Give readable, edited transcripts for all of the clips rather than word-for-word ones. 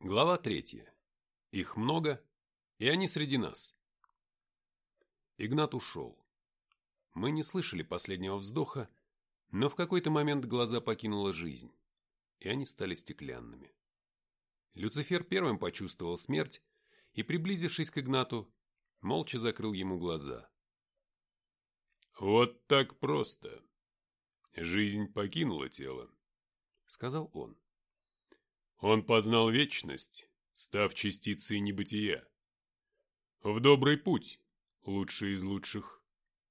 Глава 3. Их много, и они среди нас. Игнат ушел. Мы не слышали последнего вздоха, но в какой-то момент глаза покинула жизнь, и они стали стеклянными. Люцифер первым почувствовал смерть и, приблизившись к Игнату, молча закрыл ему глаза. «Вот так просто. Жизнь покинула тело», — сказал он. Он познал вечность, став частицей небытия. В добрый путь, лучший из лучших.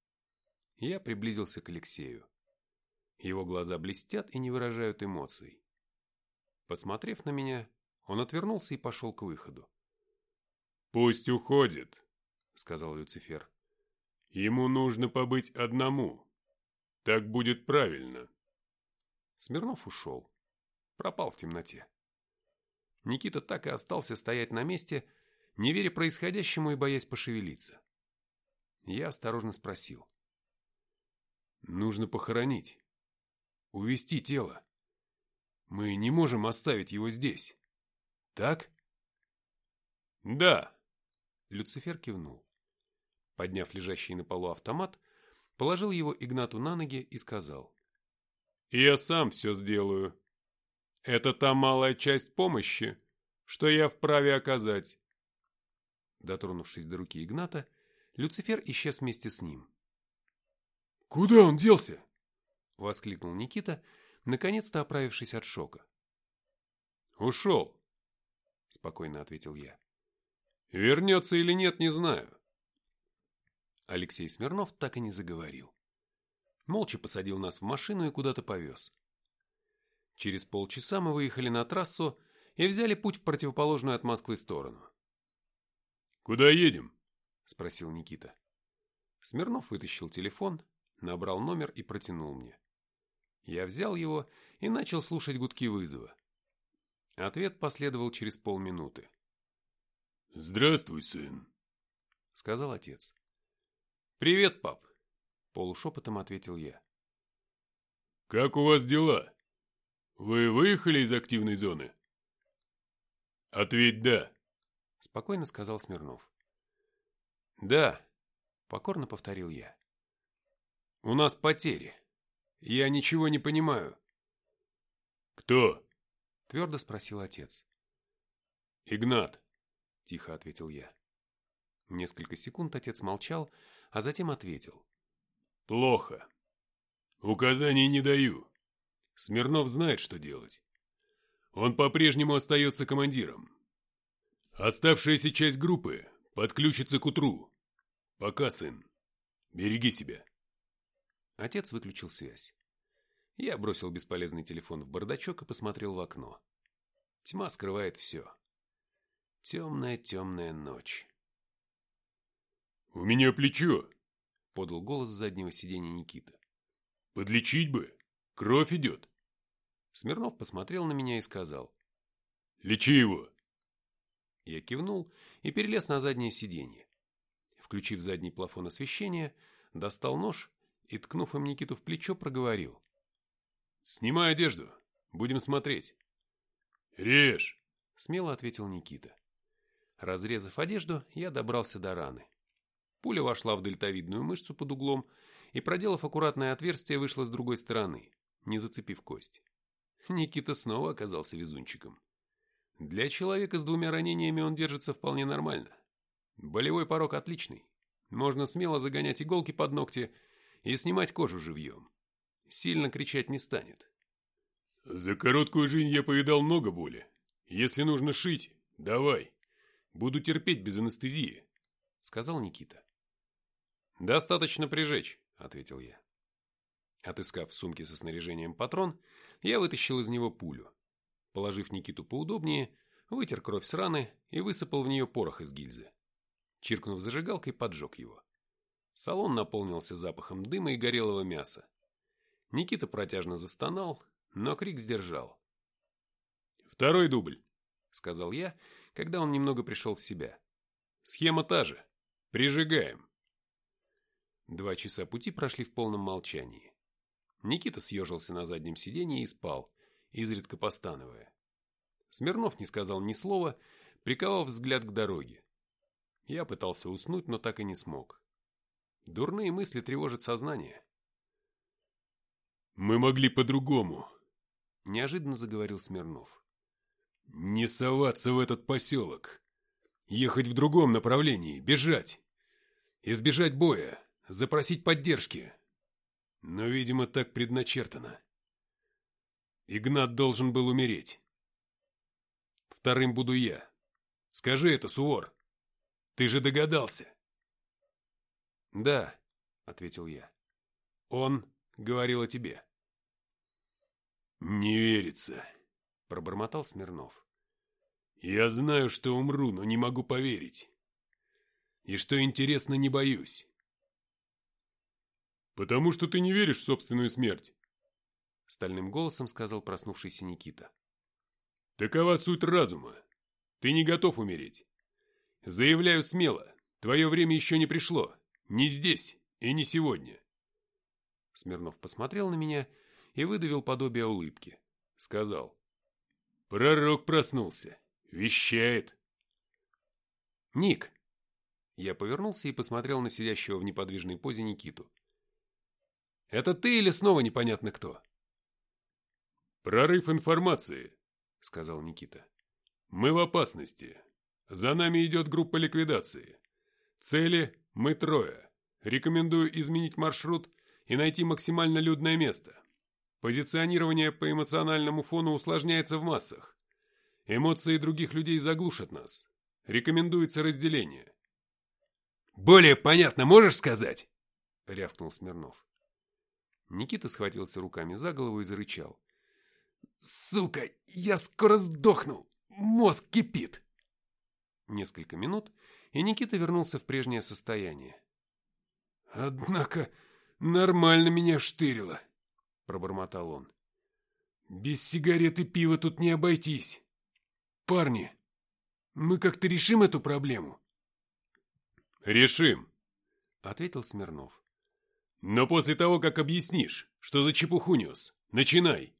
Я приблизился к Алексею. Его глаза блестят и не выражают эмоций. Посмотрев на меня, он отвернулся и пошел к выходу. «Пусть уходит», — сказал Люцифер. «Ему нужно побыть одному. Так будет правильно». Смирнов ушел. Пропал в темноте. Никита так и остался стоять на месте, не веря происходящему и боясь пошевелиться. Я осторожно спросил. «Нужно похоронить. Увезти тело. Мы не можем оставить его здесь. Так?» «Да», — Люцифер кивнул. Подняв лежащий на полу автомат, положил его Игнату на ноги и сказал. «Я сам все сделаю. Это та малая часть помощи, что я вправе оказать». Дотронувшись до руки Игната, Люцифер исчез вместе с ним. «Куда он делся?» — воскликнул Никита, наконец-то оправившись от шока. «Ушел», — спокойно ответил я. «Вернется или нет, не знаю». Алексей Смирнов так и не заговорил. Молча посадил нас в машину и куда-то повез. Через полчаса мы выехали на трассу и взяли путь в противоположную от Москвы сторону. «Куда едем?» – спросил Никита. Смирнов вытащил телефон, набрал номер и протянул мне. Я взял его и начал слушать гудки вызова. Ответ последовал через полминуты. «Здравствуй, сын», – сказал отец. «Привет, пап», – полушепотом ответил я. «Как у вас дела? Вы выехали из активной зоны?» «Ответь «да», — спокойно сказал Смирнов. «Да», — покорно повторил я. «У нас потери. Я ничего не понимаю». «Кто?» — твердо спросил отец. «Игнат», — тихо ответил я. Несколько секунд отец молчал, а затем ответил. «Плохо. Указаний не даю. Смирнов знает, что делать. Он по-прежнему остается командиром. Оставшаяся часть группы подключится к утру. Пока, сын. Береги себя». Отец выключил связь. Я бросил бесполезный телефон в бардачок и посмотрел в окно. Тьма скрывает все. Темная, темная ночь. «У меня плечо», — подал голос с заднего сиденья Никита. «Подлечить бы. Кровь идет». Смирнов посмотрел на меня и сказал. «Лечи его». Я кивнул и перелез на заднее сиденье. Включив задний плафон освещения, достал нож и, ткнув им Никиту в плечо, проговорил. «Снимай одежду. Будем смотреть». «Режь», — смело ответил Никита. Разрезав одежду, я добрался до раны. Пуля вошла в дельтовидную мышцу под углом и, проделав аккуратное отверстие, вышла с другой стороны, не зацепив кость. Никита снова оказался везунчиком. Для человека с 2 ранениями он держится вполне нормально. Болевой порог отличный. Можно смело загонять иголки под ногти и снимать кожу живьем. Сильно кричать не станет. «За короткую жизнь я повидал много боли. Если нужно шить, давай. Буду терпеть без анестезии», — сказал Никита. «Достаточно прижечь», — ответил я. Отыскав в сумке со снаряжением патрон, я вытащил из него пулю. Положив Никиту поудобнее, вытер кровь с раны и высыпал в нее порох из гильзы. Чиркнув зажигалкой, поджег его. Салон наполнился запахом дыма и горелого мяса. Никита протяжно застонал, но крик сдержал. «Второй дубль», — сказал я, когда он немного пришел в себя. «Схема та же. Прижигаем». 2 часа пути прошли в полном Смирнов не сказал ни слова, приковав взгляд к дороге. Я пытался уснуть, но так и не смог. Дурные мысли тревожат сознание. «Мы могли по-другому», — неожиданно заговорил Смирнов. «Не соваться в этот поселок. Ехать в другом направлении, бежать. Избежать боя, запросить поддержки. Но, видимо, так предначертано. Игнат должен был умереть. Вторым буду я. Скажи это, Сувор. Ты же догадался?» «Да», — ответил я. «Он говорил о тебе». «Не верится», — пробормотал Смирнов. «Я знаю, что умру, но не могу поверить. И что интересно, не боюсь». «Потому что ты не веришь в собственную смерть», — стальным голосом сказал проснувшийся Никита. «Такова суть разума. Ты не готов умереть. Заявляю смело, твое время еще не пришло. Не здесь и не сегодня». Смирнов посмотрел на меня и выдавил подобие улыбки. Сказал: «Пророк проснулся. Вещает». «Ник!» Я повернулся и посмотрел на сидящего в неподвижной позе Никиту. «Это ты или снова непонятно кто?» «Прорыв информации», — сказал Никита. «Мы в опасности. За нами идет группа ликвидации. Цели мы 3. Рекомендую изменить маршрут и найти максимально людное место. Позиционирование по эмоциональному фону усложняется в массах. Эмоции других людей заглушат нас. Рекомендуется разделение». «Более понятно можешь сказать?» — рявкнул Смирнов. Никита схватился руками за голову и зарычал. «Сука, я скоро сдохну! Мозг кипит!» Несколько минут, и Никита вернулся в прежнее состояние. «Однако нормально меня вштырило», — пробормотал он. «Без сигарет и пива тут не обойтись. Парни, мы как-то решим эту проблему?» «Решим», — ответил Смирнов. «Но после того, как объяснишь, что за чепуху нес. Начинай».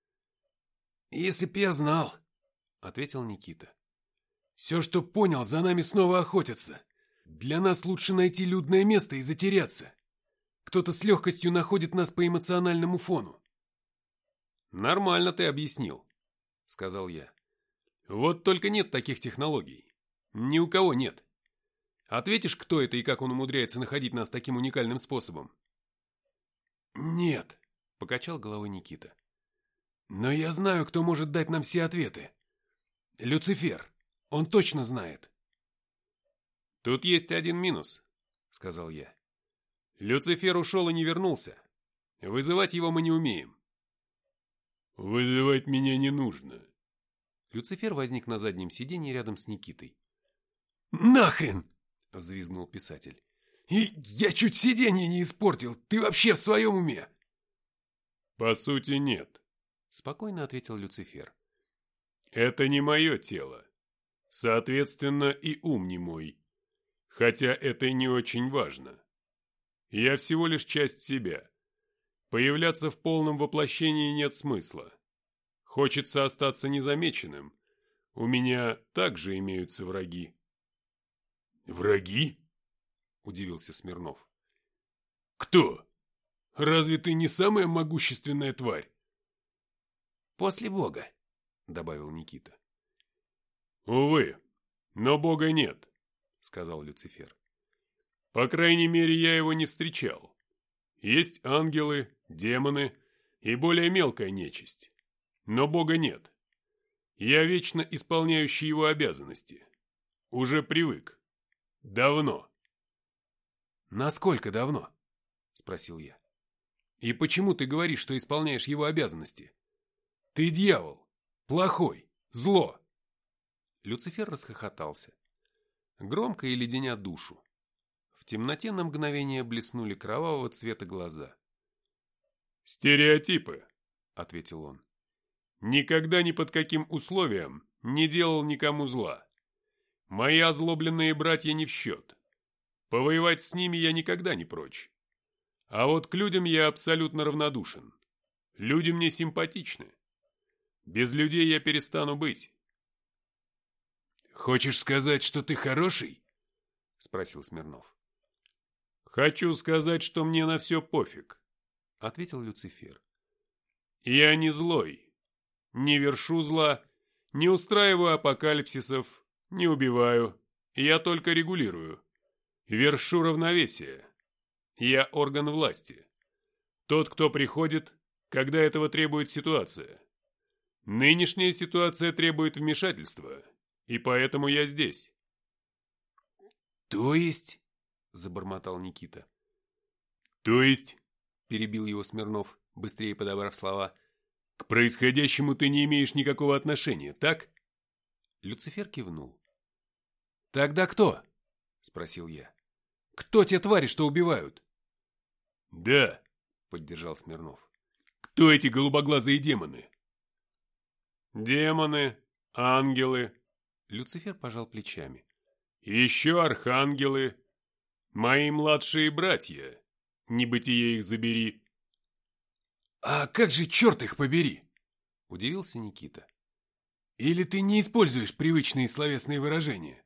«Если б я знал», — ответил Никита. «Все, что понял, за нами снова охотятся. Для нас лучше найти людное место и затеряться. Кто-то с легкостью находит нас по эмоциональному фону». «Нормально ты объяснил», — сказал я. «Вот только нет таких технологий. Ни у кого нет. Ответишь, кто это и как он умудряется находить нас таким уникальным способом?» «Нет», — покачал головой Никита. «Но я знаю, кто может дать нам все ответы. Люцифер. Он точно знает». «Тут есть один минус», — сказал я. «Люцифер ушел и не вернулся. Вызывать его мы не умеем». «Вызывать меня не нужно». Люцифер возник на заднем сиденье рядом с Никитой. «Нахрен!» — взвизгнул писатель. «И я чуть сиденье не испортил. Ты вообще в своем уме?» «По сути, нет», — спокойно ответил Люцифер. «Это не мое тело. Соответственно, и ум не мой. Хотя это и не очень важно. Я всего лишь часть себя. Появляться в полном воплощении нет смысла. Хочется остаться незамеченным. У меня также имеются враги». «Враги?» – удивился Смирнов. «Кто? Разве ты не самая могущественная тварь?» «После Бога», – добавил Никита. «Увы, но Бога нет», – сказал Люцифер. «По крайней мере, я его не встречал. Есть ангелы, демоны и более мелкая нечисть. Но Бога нет. Я вечно исполняющий его обязанности. Уже привык. Давно». «Насколько давно?» – спросил я. «И почему ты говоришь, что исполняешь его обязанности? Ты дьявол, плохой, зло». Люцифер расхохотался. Громко и леденя душу. В темноте на мгновение блеснули кровавого цвета глаза. «Стереотипы», — ответил он. «Никогда ни под каким условием не делал никому зла. Мои озлобленные братья не в счет. Повоевать с ними я никогда не прочь. А вот к людям я абсолютно равнодушен. Люди мне симпатичны. Без людей я перестану быть. «Хочешь сказать, что ты хороший?» – спросил Смирнов. «Хочу сказать, что мне на все пофиг», – ответил Люцифер. «Я не злой, не вершу зла, не устраиваю апокалипсисов, не убиваю, я только регулирую, вершу равновесие. Я орган власти. Тот, кто приходит, когда этого требует ситуация. Нынешняя ситуация требует вмешательства, и поэтому я здесь». «То есть?» – забормотал Никита. «То есть?» – перебил его Смирнов, быстрее подобрав слова. «К происходящему ты не имеешь никакого отношения, так?» Люцифер кивнул. «Тогда кто?» – спросил я. «Кто те твари, что убивают?» «Да», – поддержал Смирнов. «Кто эти голубоглазые демоны?» «Демоны, ангелы». Люцифер пожал плечами. «Еще архангелы. Мои младшие братья. Небытие их забери». «А как же, черт их побери?» – удивился Никита. «Или ты не используешь привычные словесные выражения?»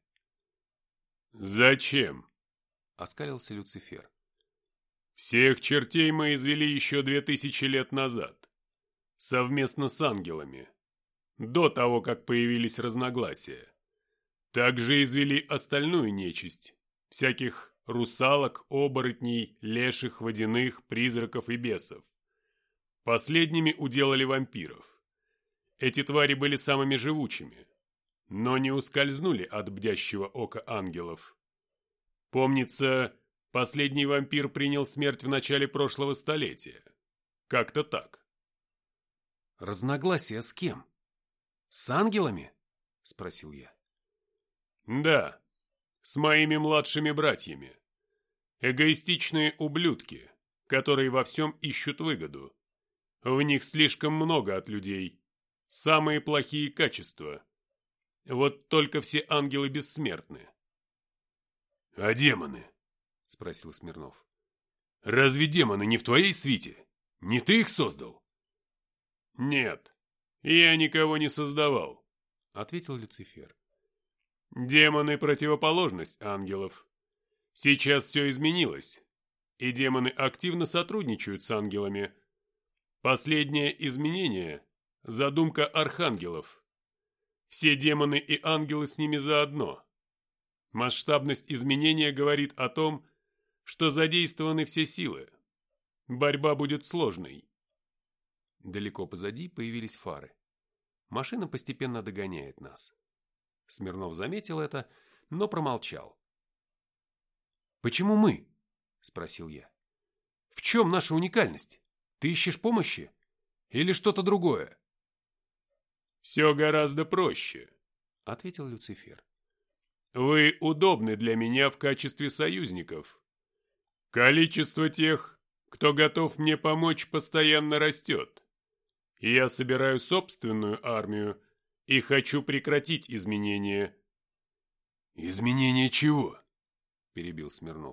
«Зачем?» – оскалился Люцифер. «Всех чертей мы извели еще 2000 лет назад. Совместно с ангелами. До того, как появились разногласия. Также извели остальную нечисть. Всяких русалок, оборотней, леших, водяных, призраков и бесов. Последними уделали вампиров. Эти твари были самыми живучими, но не ускользнули от бдящего ока ангелов. Помнится, последний вампир принял смерть в начале прошлого столетия. Как-то так». «Разногласия с кем? С ангелами?» – спросил я. «Да, с моими младшими братьями. Эгоистичные ублюдки, которые во всем ищут выгоду. В них слишком много от людей. Самые плохие качества. Вот только все ангелы бессмертны». «А демоны?» – спросил Смирнов. «Разве демоны не в твоей свите? Не ты их создал?» «Нет, я никого не создавал», – ответил Люцифер. «Демоны – противоположность ангелов. Сейчас все изменилось, и демоны активно сотрудничают с ангелами. Последнее изменение – задумка архангелов. Все демоны и ангелы с ними заодно. Масштабность изменения говорит о том, что задействованы все силы. Борьба будет сложной». Далеко позади появились фары. Машина постепенно догоняет нас. Смирнов заметил это, но промолчал. «Почему мы?» – спросил я. «В чем наша уникальность? Ты ищешь помощи? Или что-то другое?» «Все гораздо проще», – ответил Люцифер. «Вы удобны для меня в качестве союзников. Количество тех, кто готов мне помочь, постоянно растет. Я собираю собственную армию и хочу прекратить изменения». «Изменения чего?» – перебил Смирнов.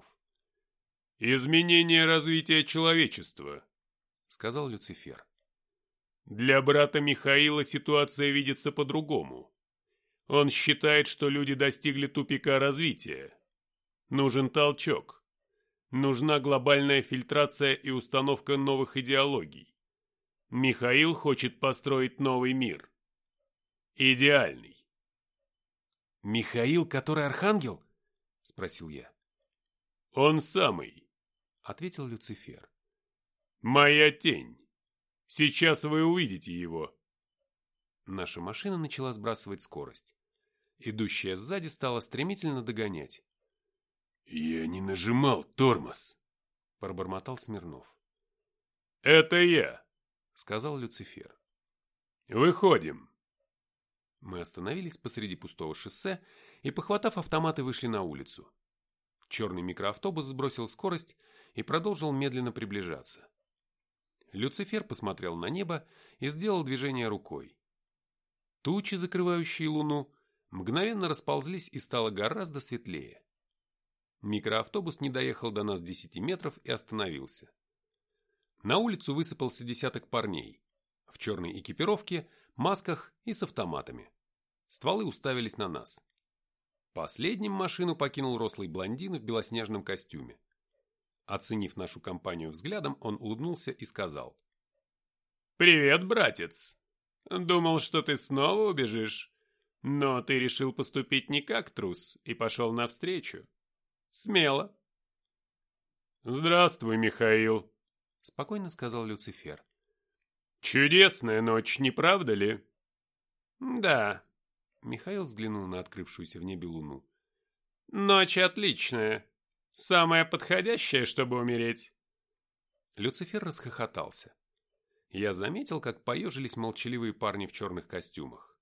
«Изменение развития человечества», – сказал Люцифер. «Для брата Михаила ситуация видится по-другому. Он считает, что люди достигли тупика развития. Нужен толчок. Нужна глобальная фильтрация и установка новых идеологий. Михаил хочет построить новый мир. Идеальный». «Михаил, который архангел?» – спросил я. «Он самый», – ответил Люцифер. «Моя тень. Сейчас вы увидите его». Наша машина начала сбрасывать скорость. Идущая сзади стала стремительно догонять. «Я не нажимал тормоз», – пробормотал Смирнов. «Это я», – сказал Люцифер. «Выходим». Мы остановились посреди пустого шоссе и, похватав автоматы, вышли на улицу. Черный микроавтобус сбросил скорость и продолжил медленно приближаться. Люцифер посмотрел на небо и сделал движение рукой. Тучи, закрывающие луну, мгновенно расползлись и стало гораздо светлее. Микроавтобус не доехал до нас 10 метров и остановился. На улицу высыпался десяток парней в черной экипировке, масках и с автоматами. Стволы уставились на нас. Последним машину покинул рослый блондин в белоснежном костюме. Оценив нашу компанию взглядом, он улыбнулся и сказал: «Привет, братец. Думал, что ты снова убежишь, но ты решил поступить не как трус и пошел навстречу. Смело». «Здравствуй, Михаил», — спокойно сказал Люцифер. «Чудесная ночь, не правда ли?» «Да», — Михаил взглянул на открывшуюся в небе луну. «Ночь отличная. Самая подходящая, чтобы умереть». Люцифер расхохотался. Я заметил, как поежились молчаливые парни в черных костюмах.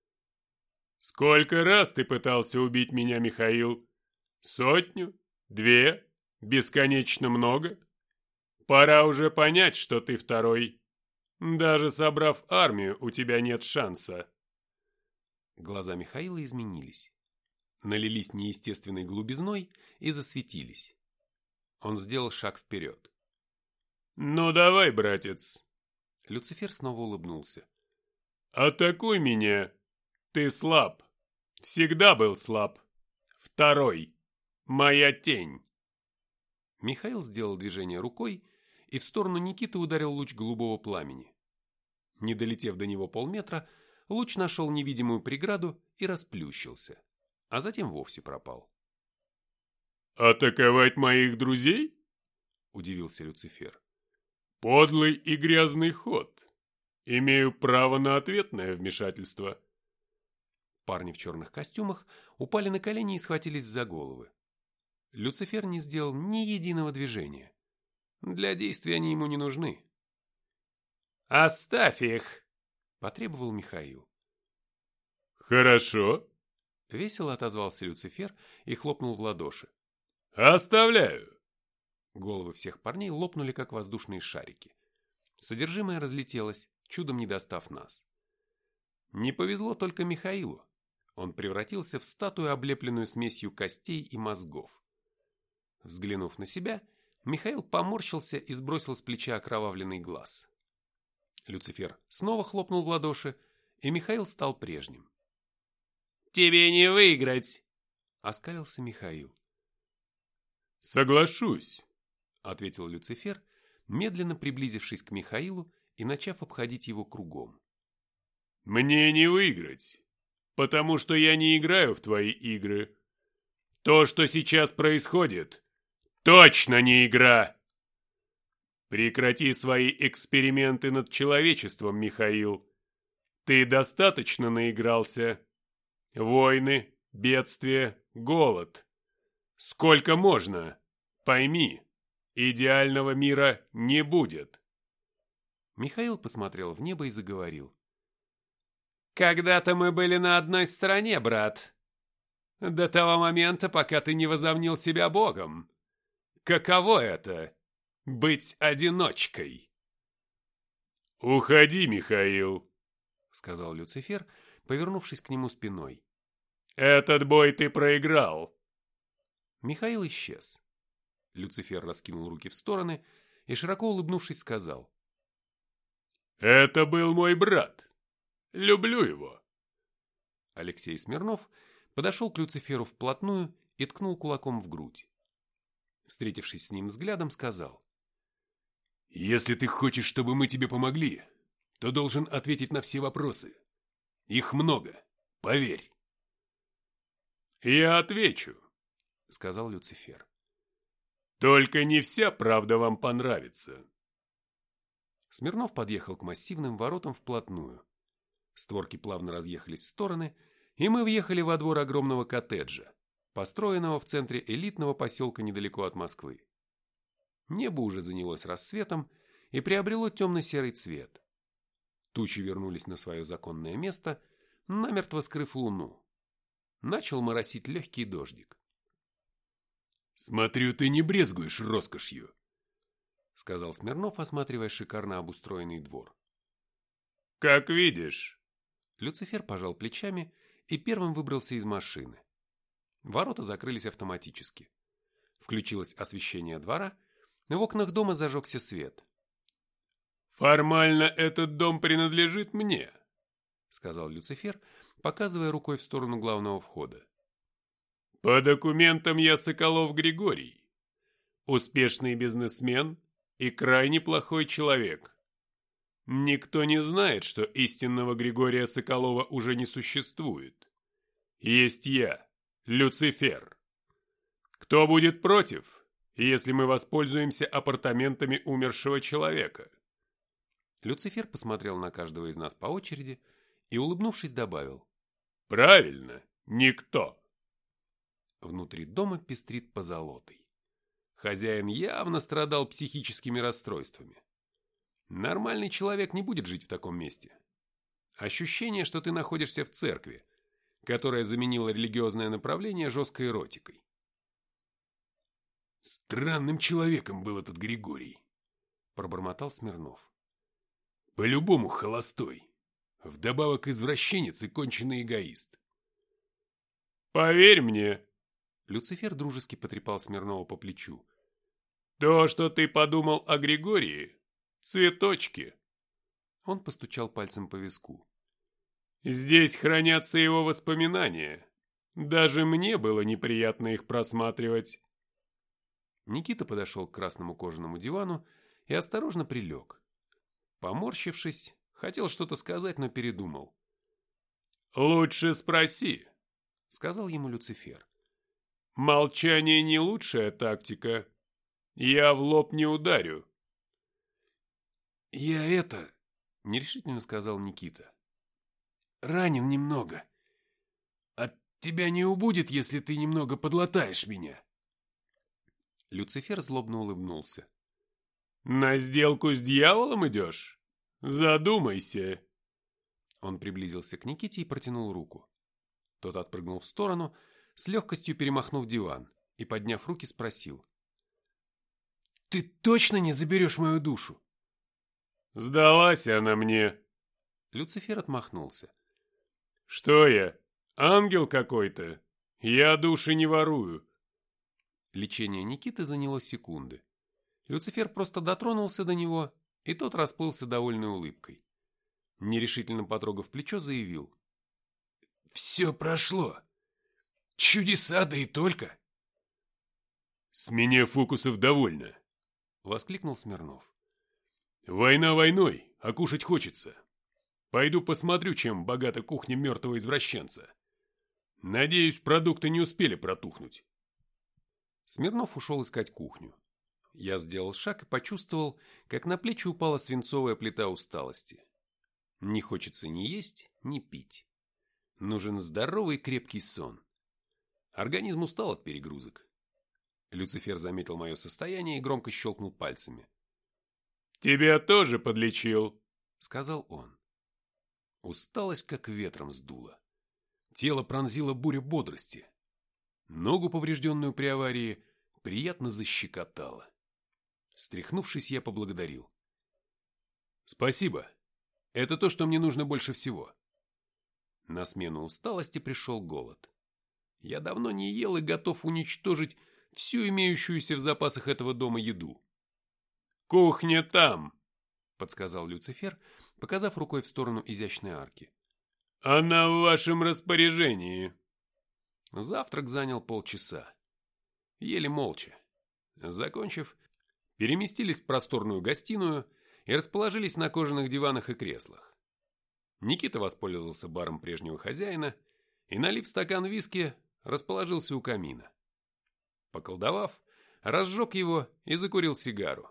«Сколько раз ты пытался убить меня, Михаил? 100? 2? Бесконечно много? Пора уже понять, что ты второй. Даже собрав армию, у тебя нет шанса». Глаза Михаила изменились, налились неестественной голубизной и засветились. Он сделал шаг вперед. «Ну давай, братец». Люцифер снова улыбнулся. «Атакуй меня. Ты слаб. Всегда был слаб. Второй. Моя тень». Михаил сделал движение рукой, и в сторону Никиты ударил луч голубого пламени. Не долетев до него полметра, луч нашел невидимую преграду и расплющился, а затем вовсе пропал. «Атаковать моих друзей?» – удивился Люцифер. «Подлый и грязный ход. Имею право на ответное вмешательство». Парни в черных костюмах упали на колени и схватились за головы. Люцифер не сделал ни единого движения. Для действий они ему не нужны. «Оставь их!» – потребовал Михаил. «Хорошо», – весело отозвался Люцифер и хлопнул в ладоши. «Оставляю». Головы всех парней лопнули, как воздушные шарики. Содержимое разлетелось, чудом не достав нас. Не повезло только Михаилу. Он превратился в статую, облепленную смесью костей и мозгов. Взглянув на себя, Михаил поморщился и сбросил с плеча окровавленный глаз. Люцифер снова хлопнул в ладоши, и Михаил стал прежним. «Тебе не выиграть!» — оскалился Михаил. «Соглашусь», — ответил Люцифер, медленно приблизившись к Михаилу и начав обходить его кругом. «Мне не выиграть, потому что я не играю в твои игры. То, что сейчас происходит, точно не игра. Прекрати свои эксперименты над человечеством, Михаил. Ты достаточно наигрался. Войны, бедствия, голод. Сколько можно? Пойми, идеального мира не будет». Михаил посмотрел в небо и заговорил. «Когда-то мы были на одной стороне, брат. До того момента, пока ты не возомнил себя богом. Каково это — быть одиночкой?» «Уходи, Михаил», — сказал Люцифер, повернувшись к нему спиной. «Этот бой ты проиграл». Михаил исчез. Люцифер раскинул руки в стороны и, широко улыбнувшись, сказал. «Это был мой брат. Люблю его». Алексей Смирнов подошел к Люциферу вплотную и ткнул кулаком в грудь. Встретившись с ним взглядом, сказал. «Если ты хочешь, чтобы мы тебе помогли, то должен ответить на все вопросы. Их много, поверь». «Я отвечу», — сказал Люцифер. «Только не вся правда вам понравится». Смирнов подъехал к массивным воротам вплотную. Створки плавно разъехались в стороны, и мы въехали во двор огромного коттеджа, построенного в центре элитного поселка недалеко от Москвы. Небо уже занялось рассветом и приобрело темно-серый цвет. Тучи вернулись на свое законное место, намертво скрыв луну. Начал моросить легкий дождик. «Смотрю, ты не брезгуешь роскошью», — сказал Смирнов, осматривая шикарно обустроенный двор. «Как видишь». Люцифер пожал плечами и первым выбрался из машины. Ворота закрылись автоматически. Включилось освещение двора, в окнах дома зажегся свет. «Формально этот дом принадлежит мне», — сказал Люцифер, показывая рукой в сторону главного входа. По документам я Соколов Григорий. Успешный бизнесмен и крайне плохой человек. Никто не знает, что истинного Григория Соколова уже не существует. Есть я, Люцифер. Кто будет против, если мы воспользуемся апартаментами умершего человека? Люцифер посмотрел на каждого из нас по очереди и, улыбнувшись, добавил: Правильно, никто. Внутри дома пестрит позолотой. Хозяин явно страдал психическими расстройствами. Нормальный человек не будет жить в таком месте. Ощущение, что ты находишься в церкви, которая заменила религиозное направление жесткой эротикой. Странным человеком был этот Григорий, пробормотал Смирнов. По-любому холостой. Вдобавок извращенец и конченый эгоист. Поверь мне, Люцифер дружески потрепал Смирнова по плечу. То, что ты подумал о Григории, цветочки. Он постучал пальцем по виску. Здесь хранятся его воспоминания. Даже мне было неприятно их просматривать. Никита подошел к красному кожаному дивану и осторожно прилег. Поморщившись, хотел что-то сказать, но передумал. «Лучше спроси», — сказал ему Люцифер. «Молчание не лучшая тактика. Я в лоб не ударю». «Я нерешительно сказал Никита. Ранен немного. От тебя не убудет, если ты немного подлатаешь меня». Люцифер злобно улыбнулся. «На сделку с дьяволом идешь? Задумайся». Он приблизился к Никите и протянул руку. Тот отпрыгнул в сторону, с легкостью перемахнув диван, и, подняв руки, спросил: «Ты точно не заберешь мою душу?» «Сдалась она мне». Люцифер отмахнулся. «Что я, ангел какой-то? Я души не ворую». Лечение Никиты заняло секунды. Люцифер просто дотронулся до него, и тот расплылся довольной улыбкой. Нерешительно потрогав плечо, заявил: «Все прошло. Чудеса, да и только». «С меня фокусов довольно», — воскликнул Смирнов. «Война войной, а кушать хочется. Пойду посмотрю, чем богата кухня мертвого извращенца. Надеюсь, продукты не успели протухнуть». Смирнов ушел искать кухню. Я сделал шаг и почувствовал, как на плечи упала свинцовая плита усталости. Не хочется ни есть, ни пить. Нужен здоровый крепкий сон. Организм устал от перегрузок. Люцифер заметил мое состояние и громко щелкнул пальцами. «Тебя тоже подлечил», — сказал он. Усталость как ветром сдуло. Тело пронзило буря бодрости. Ногу, поврежденную при аварии, приятно защекотало. Встряхнувшись, я поблагодарил. «Спасибо. Это то, что мне нужно больше всего». На смену усталости пришел голод. Я давно не ел и готов уничтожить всю имеющуюся в запасах этого дома еду. «Кухня там», — подсказал Люцифер, показав рукой в сторону изящной арки. «Она в вашем распоряжении». Завтрак занял полчаса. Ели молча. Закончив, переместились в просторную гостиную и расположились на кожаных диванах и креслах. Никита воспользовался баром прежнего хозяина и, налив стакан виски, расположился у камина. Поколдовав, разжег его и закурил сигару.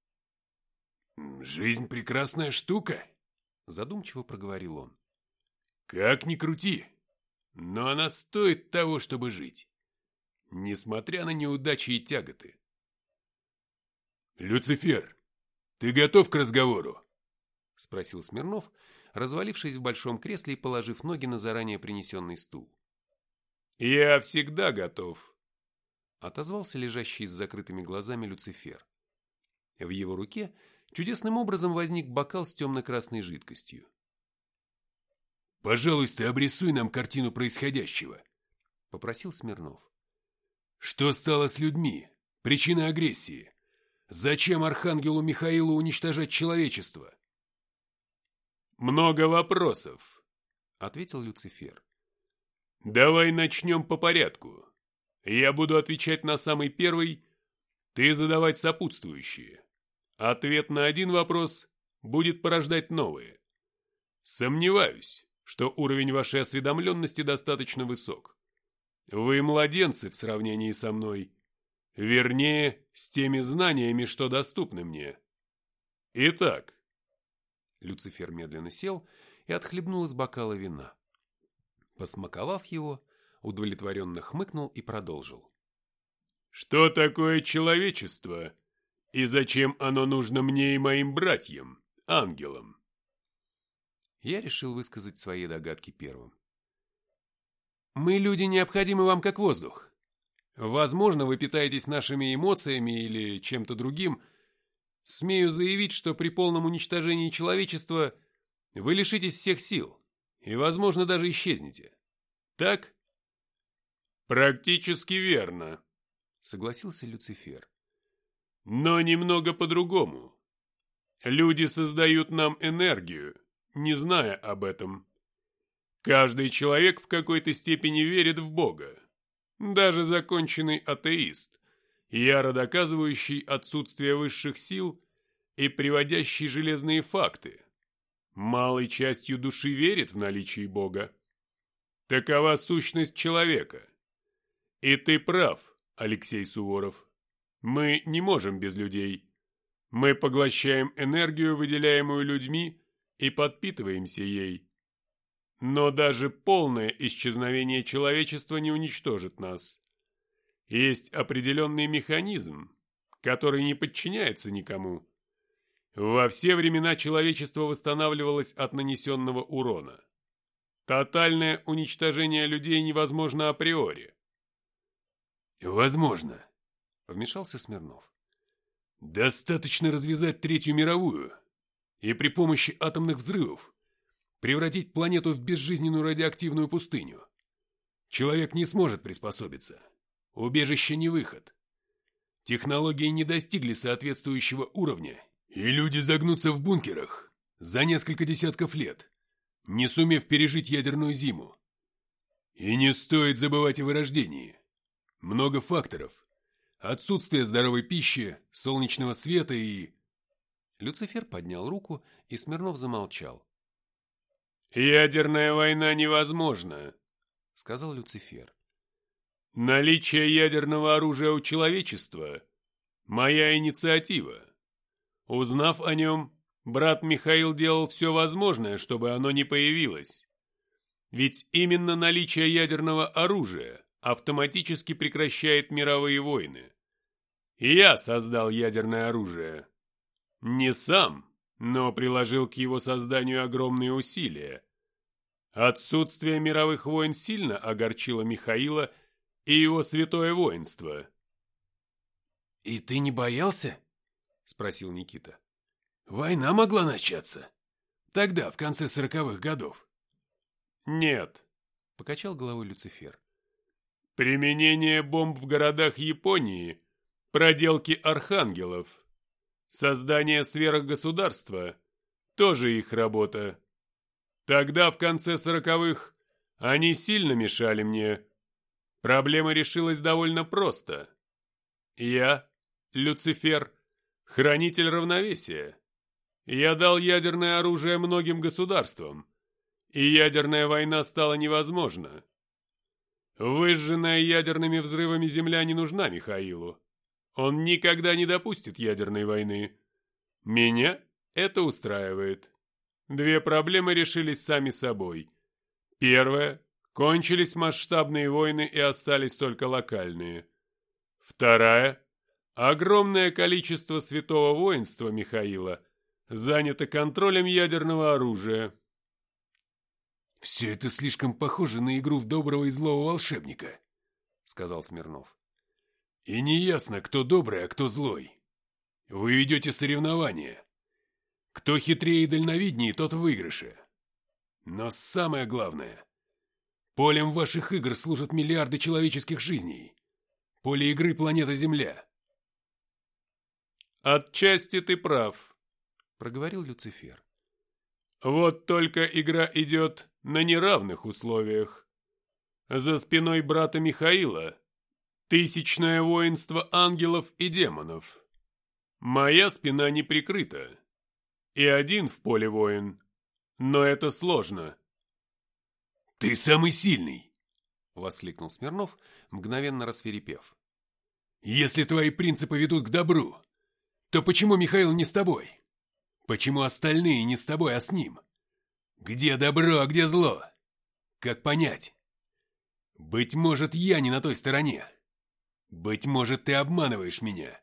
«Жизнь прекрасная штука», — задумчиво проговорил он. «Как ни крути, но она стоит того, чтобы жить, несмотря на неудачи и тяготы». «Люцифер, ты готов к разговору?» — спросил Смирнов, развалившись в большом кресле и положив ноги на заранее принесенный стул. «Я всегда готов», — отозвался лежащий с закрытыми глазами Люцифер. В его руке чудесным образом возник бокал с темно-красной жидкостью. «Пожалуйста, обрисуй нам картину происходящего», — попросил Смирнов. «Что стало с людьми? Причина агрессии? Зачем архангелу Михаилу уничтожать человечество?» «Много вопросов», — ответил Люцифер. «Давай начнем по порядку. Я буду отвечать на самый первый, ты задавать сопутствующие. Ответ на один вопрос будет порождать новые. Сомневаюсь, что уровень вашей осведомленности достаточно высок. Вы младенцы в сравнении со мной. Вернее, с теми знаниями, что доступны мне. Итак. Люцифер медленно сел и отхлебнул из бокала вина. Посмаковав его, удовлетворенно хмыкнул и продолжил. Что такое человечество и зачем оно нужно мне и моим братьям, ангелам? Я решил высказать свои догадки первым. Мы, люди, необходимы вам как воздух. Возможно, вы питаетесь нашими эмоциями или чем-то другим. Смею заявить, что при полном уничтожении человечества вы лишитесь всех сил и, возможно, даже исчезнете. Так? Практически верно, согласился Люцифер. Но немного по-другому. Люди создают нам энергию, не зная об этом. Каждый человек в какой-то степени верит в Бога. Даже законченный атеист, яро доказывающий отсутствие высших сил и приводящий железные факты, малой частью души верит в наличие Бога. Такова сущность человека. И ты прав, Алексей Суворов. Мы не можем без людей. Мы поглощаем энергию, выделяемую людьми, и подпитываемся ей. Но даже полное исчезновение человечества не уничтожит нас. Есть определенный механизм, который не подчиняется никому. Во все времена человечество восстанавливалось от нанесенного урона. Тотальное уничтожение людей невозможно априори. Возможно, вмешался Смирнов. Достаточно развязать Третью мировую и при помощи атомных взрывов превратить планету в безжизненную радиоактивную пустыню. Человек не сможет приспособиться. Убежище не выход. Технологии не достигли соответствующего уровня, и люди загнутся в бункерах за несколько десятков лет, не сумев пережить ядерную зиму. И не стоит забывать о вырождении. Много факторов. Отсутствие здоровой пищи, солнечного света и... Люцифер поднял руку, и Смирнов замолчал. «Ядерная война невозможна», — сказал Люцифер. «Наличие ядерного оружия у человечества — моя инициатива. Узнав о нем, брат Михаил делал все возможное, чтобы оно не появилось. Ведь именно наличие ядерного оружия автоматически прекращает мировые войны. Я создал ядерное оружие. Не сам, но приложил к его созданию огромные усилия. Отсутствие мировых войн сильно огорчило Михаила и его святое воинство». «И ты не боялся?» — спросил Никита. «Война могла начаться. Тогда, в конце 40-х годов». «Нет», — покачал головой Люцифер. «Применение бомб в городах Японии, проделки архангелов, создание сверхгосударства – тоже их работа. Тогда, в конце 40-х, они сильно мешали мне. Проблема решилась довольно просто. Я, Люцифер, хранитель равновесия. Я дал ядерное оружие многим государствам, и ядерная война стала невозможна. Выжженная ядерными взрывами земля не нужна Михаилу. Он никогда не допустит ядерной войны. Меня это устраивает. Две проблемы решились сами собой. Первая – кончились масштабные войны и остались только локальные. Вторая – огромное количество святого воинства Михаила занято контролем ядерного оружия. «Все это слишком похоже на игру в доброго и злого волшебника», — сказал Смирнов. «И неясно, кто добрый, а кто злой. Вы ведете соревнования. Кто хитрее и дальновиднее, тот в выигрыше. Но самое главное, полем ваших игр служат миллиарды человеческих жизней. Поле игры — планета Земля». «Отчасти ты прав», — проговорил Люцифер. «Вот только игра идет на неравных условиях. За спиной брата Михаила 1000 воинство ангелов и демонов. Моя спина не прикрыта. И один в поле воин. Но это сложно. «Ты самый сильный!» — воскликнул Смирнов, мгновенно рассвирепев. «Если твои принципы ведут к добру, то почему Михаил не с тобой? Почему остальные не с тобой, а с ним? Где добро, а где зло? Как понять? Быть может, я не на той стороне. Быть может, ты обманываешь меня».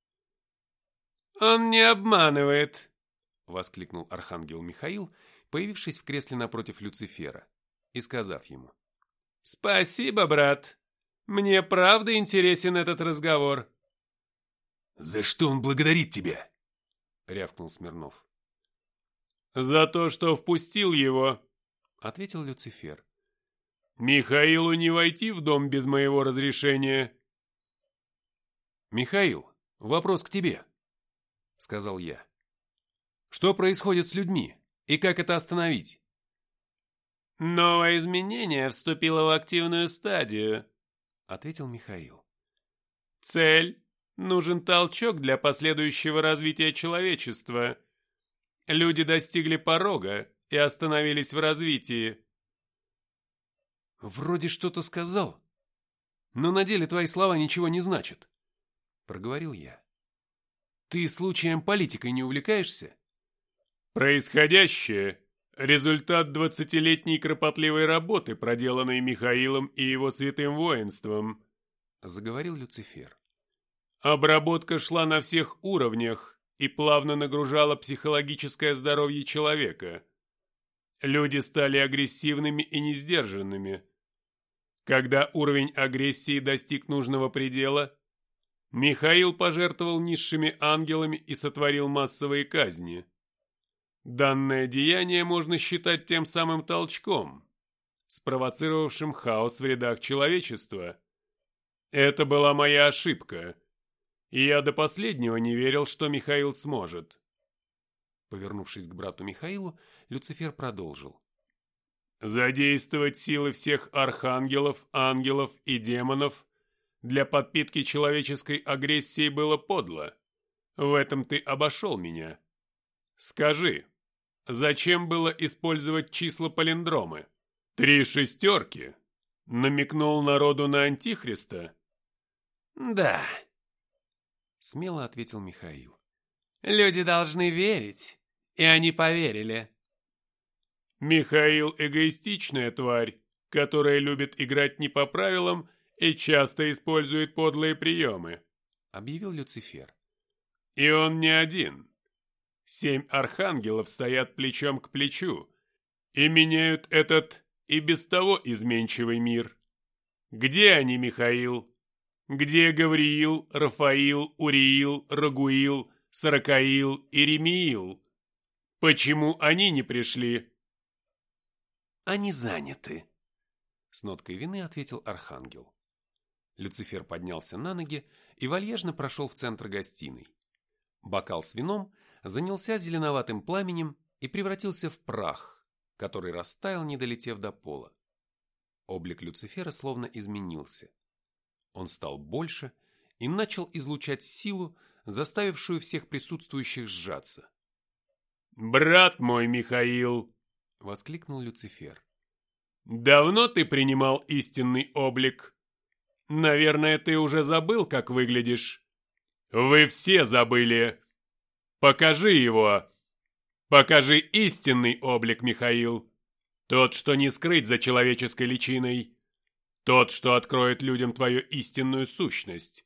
«Он не обманывает!» — воскликнул архангел Михаил, появившись в кресле напротив Люцифера, и сказав ему: «Спасибо, брат. Мне правда интересен этот разговор». «За что он благодарит тебя?» — рявкнул Смирнов. «За то, что впустил его», — ответил Люцифер. «Михаилу не войти в дом без моего разрешения». «Михаил, вопрос к тебе», — сказал я. «Что происходит с людьми и как это остановить?» «Новое изменение вступило в активную стадию», — ответил Михаил. «Цель. Нужен толчок для последующего развития человечества. Люди достигли порога и остановились в развитии». «Вроде что-то сказал, но на деле твои слова ничего не значат», — проговорил я. «Ты случаем политикой не увлекаешься?» «Происходящее — результат 20-летней кропотливой работы, проделанной Михаилом и его святым воинством», — заговорил Люцифер. «Обработка шла на всех уровнях и плавно нагружала психологическое здоровье человека. Люди стали агрессивными и несдержанными. Когда уровень агрессии достиг нужного предела, Михаил пожертвовал низшими ангелами и сотворил массовые казни. Данное деяние можно считать тем самым толчком, спровоцировавшим хаос в рядах человечества. Это была моя ошибка, и я до последнего не верил, что Михаил сможет». Повернувшись к брату Михаилу, Люцифер продолжил. «Задействовать силы всех архангелов, ангелов и демонов для подпитки человеческой агрессии было подло. В этом ты обошел меня. Скажи, зачем было использовать числа-палиндромы? 3 шестерки? Намекнул народу на Антихриста?» «Да», — смело ответил Михаил. «Люди должны верить, и они поверили». «Михаил — эгоистичная тварь, которая любит играть не по правилам и часто использует подлые приемы», — объявил Люцифер. «И он не один. 7 архангелов стоят плечом к плечу и меняют этот и без того изменчивый мир. Где они, Михаил? Где Гавриил, Рафаил, Уриил, Рагуил, Саракаил и Ремиил? Почему они не пришли?» «Они заняты», — с ноткой вины ответил архангел. Люцифер поднялся на ноги и вальяжно прошел в центр гостиной. Бокал с вином занялся зеленоватым пламенем и превратился в прах, который растаял, не долетев до пола. Облик Люцифера словно изменился. Он стал больше и начал излучать силу, заставившую всех присутствующих сжаться. «Брат мой Михаил!» — воскликнул Люцифер. «Давно ты принимал истинный облик? Наверное, ты уже забыл, как выглядишь. Вы все забыли. Покажи его. Покажи истинный облик, Михаил. Тот, что не скрыть за человеческой личиной. Тот, что откроет людям твою истинную сущность».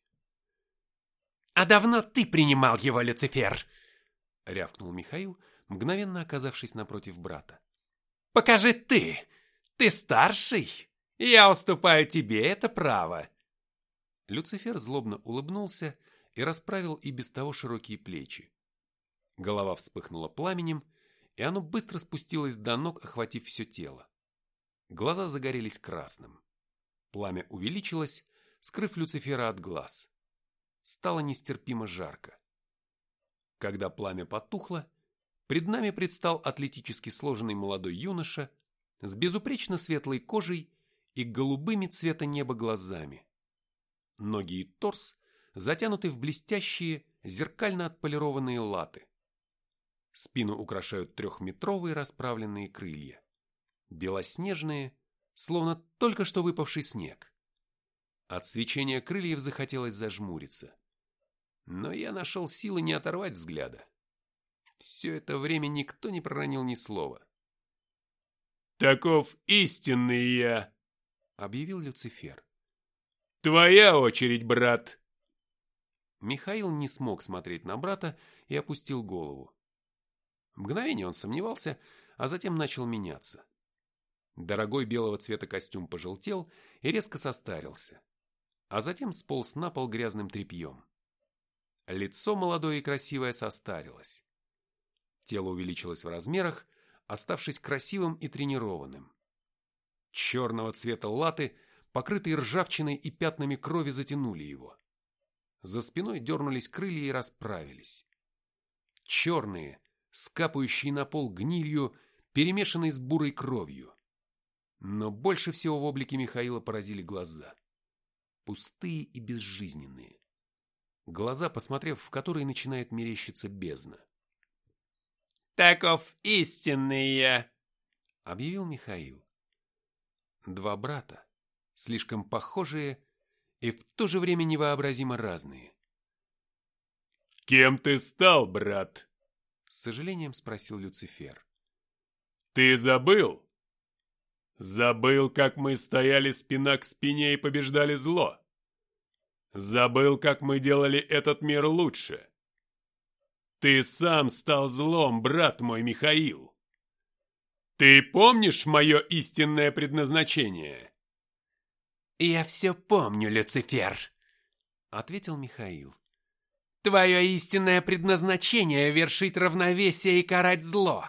«А давно ты принимал его, Люцифер?» — рявкнул Михаил, мгновенно оказавшись напротив брата. «Покажи ты! Ты старший! Я уступаю тебе это право!» Люцифер злобно улыбнулся и расправил и без того широкие плечи. Голова вспыхнула пламенем, и оно быстро спустилось до ног, охватив все тело. Глаза загорелись красным. Пламя увеличилось, скрыв Люцифера от глаз. Стало нестерпимо жарко. Когда пламя потухло, пред нами предстал атлетически сложенный молодой юноша с безупречно светлой кожей и голубыми цвета неба глазами. Ноги и торс затянуты в блестящие, зеркально отполированные латы. Спину украшают 3-метровые расправленные крылья. Белоснежные, словно только что выпавший снег. От свечения крыльев захотелось зажмуриться. Но я нашел силы не оторвать взгляда. Все это время никто не проронил ни слова. «Таков истинный я», — объявил Люцифер. «Твоя очередь, брат». Михаил не смог смотреть на брата и опустил голову. Мгновение он сомневался, а затем начал меняться. Дорогой белого цвета костюм пожелтел и резко состарился, а затем сполз на пол грязным тряпьем. Лицо молодое и красивое состарилось. Тело увеличилось в размерах, оставшись красивым и тренированным. Черного цвета латы, покрытые ржавчиной и пятнами крови, затянули его. За спиной дернулись крылья и расправились. Черные, скапающие на пол гнилью, перемешанные с бурой кровью. Но больше всего в облике Михаила поразили глаза. Пустые и безжизненные. Глаза, посмотрев в которые, начинает мерещиться бездна. «Таков истинный я», — объявил Михаил. Два брата, слишком похожие и в то же время невообразимо разные. «Кем ты стал, брат?» — с сожалением спросил Люцифер. «Ты забыл? Забыл, как мы стояли спина к спине и побеждали зло? Забыл, как мы делали этот мир лучше? Ты сам стал злом, брат мой Михаил. Ты помнишь мое истинное предназначение?» «Я все помню, Люцифер», — ответил Михаил. «Твое истинное предназначение — вершить равновесие и карать зло».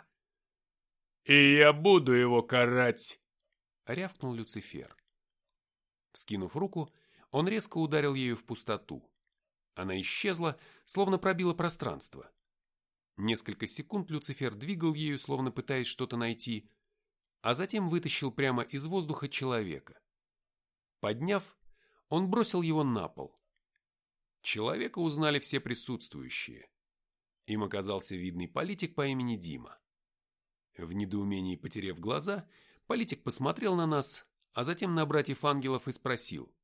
«И я буду его карать», — рявкнул Люцифер. Вскинув руку, он резко ударил ею в пустоту. Она исчезла, словно пробила пространство. Несколько секунд Люцифер двигал ею, словно пытаясь что-то найти, а затем вытащил прямо из воздуха человека. Подняв, он бросил его на пол. Человека узнали все присутствующие. Им оказался видный политик по имени Дима. В недоумении потеряв глаза, политик посмотрел на нас, а затем на братьев-ангелов и спросил.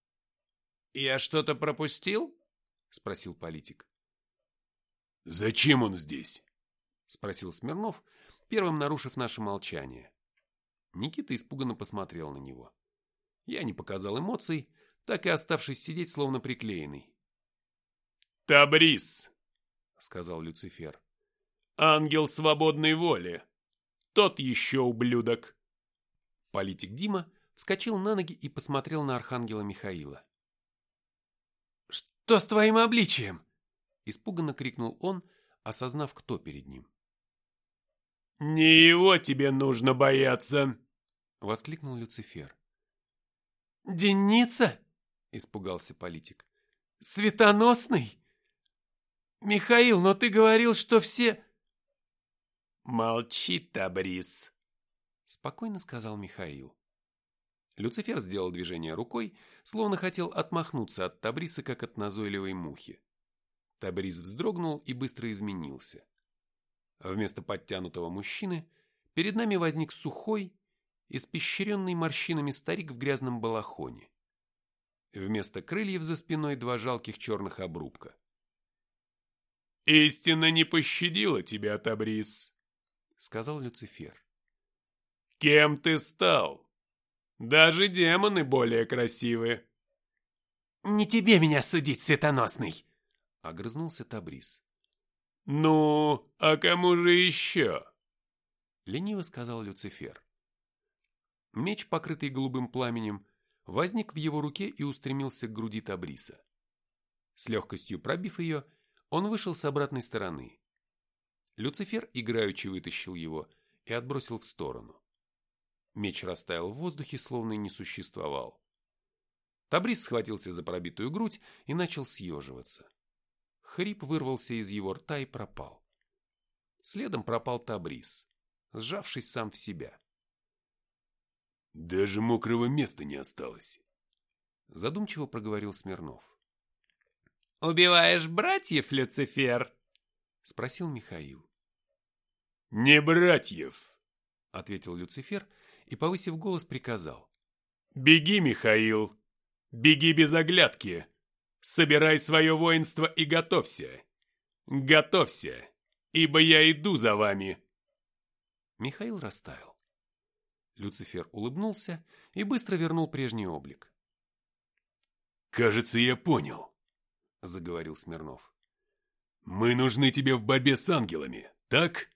«Я что-то пропустил?» — спросил политик. «Зачем он здесь?» — спросил Смирнов, первым нарушив наше молчание. Никита испуганно посмотрел на него. Я не показал эмоций, так и оставшись сидеть, словно приклеенный. «Табрис», — сказал Люцифер. «Ангел свободной воли. Тот еще ублюдок». Политик Дима вскочил на ноги и посмотрел на архангела Михаила. «Что с твоим обличием?» — испуганно крикнул он, осознав, кто перед ним. «Не его тебе нужно бояться!» — воскликнул Люцифер. «Деница?» — испугался политик. «Светоносный? Михаил, но ты говорил, что все...» «Молчи, Табрис!» — спокойно сказал Михаил. Люцифер сделал движение рукой, словно хотел отмахнуться от Табриса, как от назойливой мухи. Табрис вздрогнул и быстро изменился. Вместо подтянутого мужчины перед нами возник сухой, испещренный морщинами старик в грязном балахоне. Вместо крыльев за спиной 2 жалких черных обрубка. «Истина не пощадила тебя, Табрис», — сказал Люцифер. «Кем ты стал? Даже демоны более красивы». «Не тебе меня судить, Светоносный!» — огрызнулся Табрис. «Ну, а кому же еще?» — лениво сказал Люцифер. Меч, покрытый голубым пламенем, возник в его руке и устремился к груди Табриса. С легкостью пробив ее, он вышел с обратной стороны. Люцифер играючи вытащил его и отбросил в сторону. Меч растаял в воздухе, словно и не существовал. Табрис схватился за пробитую грудь и начал съеживаться. Хрип вырвался из его рта и пропал. Следом пропал Табрис, сжавшись сам в себя. «Даже мокрого места не осталось», Задумчиво проговорил Смирнов. «Убиваешь братьев, Люцифер?» Спросил Михаил. «Не братьев», — ответил Люцифер и, повысив голос, приказал. «Беги, Михаил, беги без оглядки. Собирай свое воинство и готовься. Готовься, ибо я иду за вами». Михаил растаял. Люцифер улыбнулся и быстро вернул прежний облик. «Кажется, я понял», — заговорил Смирнов. «Мы нужны тебе в борьбе с ангелами, так?»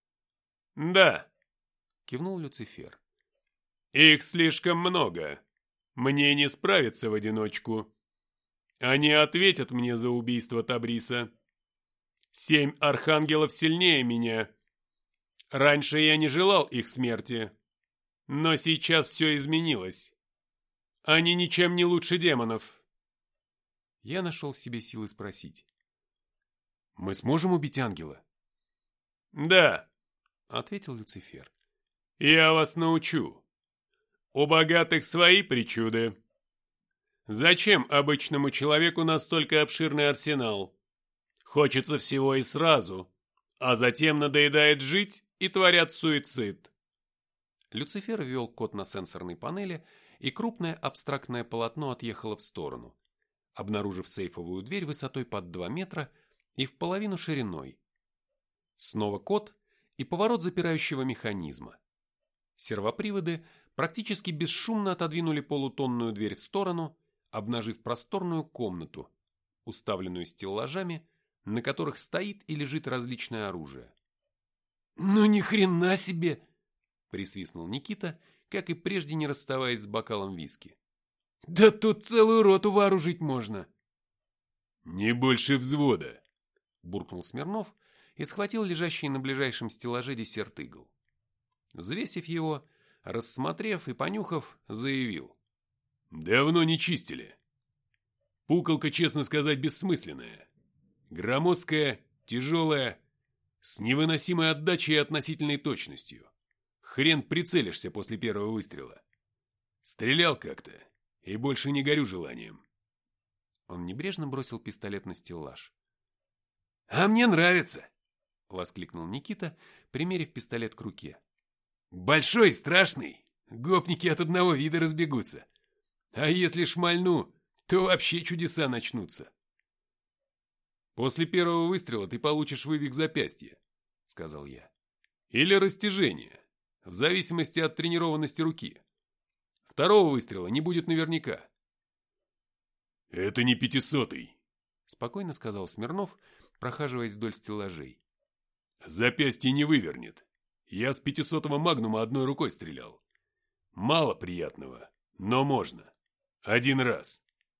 «Да», — кивнул Люцифер. «Их слишком много. Мне не справиться в одиночку. Они ответят мне за убийство Табриса. 7 архангелов сильнее меня. Раньше я не желал их смерти, но сейчас все изменилось. Они ничем не лучше демонов». Я нашел в себе силы спросить. «Мы сможем убить ангела?» «Да», — ответил Люцифер. «Я вас научу. У богатых свои причуды. Зачем обычному человеку настолько обширный арсенал? Хочется всего и сразу, а затем надоедает жить и творят суицид». Люцифер ввел код на сенсорной панели, и крупное абстрактное полотно отъехало в сторону, обнаружив сейфовую дверь высотой под 2 метра и в половину шириной. Снова код и поворот запирающего механизма. Сервоприводы практически бесшумно отодвинули полутонную дверь в сторону, обнажив просторную комнату, уставленную стеллажами, на которых стоит и лежит различное оружие. «Ну ни хрена себе!» — присвистнул Никита, как и прежде не расставаясь с бокалом виски. «Да тут целую роту вооружить можно!» «Не больше взвода!» — буркнул Смирнов и схватил лежащий на ближайшем стеллаже десерт игл. Взвесив его, рассмотрев и понюхав, заявил. «Давно не чистили. Пуколка, честно сказать, бессмысленная. Громоздкая, тяжелая, с невыносимой отдачей и относительной точностью. Хрен прицелишься после первого выстрела. Стрелял как-то и больше не горю желанием». Он небрежно бросил пистолет на стеллаж. «А мне нравится!» — воскликнул Никита, примерив пистолет к руке. «Большой, страшный. Гопники от одного вида разбегутся. А если шмальну, то вообще чудеса начнутся». «После первого выстрела ты получишь вывих запястья», — сказал я. «Или растяжение, в зависимости от тренированности руки. Второго выстрела не будет наверняка». «Это не 500-й», — спокойно сказал Смирнов, прохаживаясь вдоль стеллажей. «Запястье не вывернет. Я с 500-го магнума одной рукой стрелял. Мало приятного, но можно. Один раз».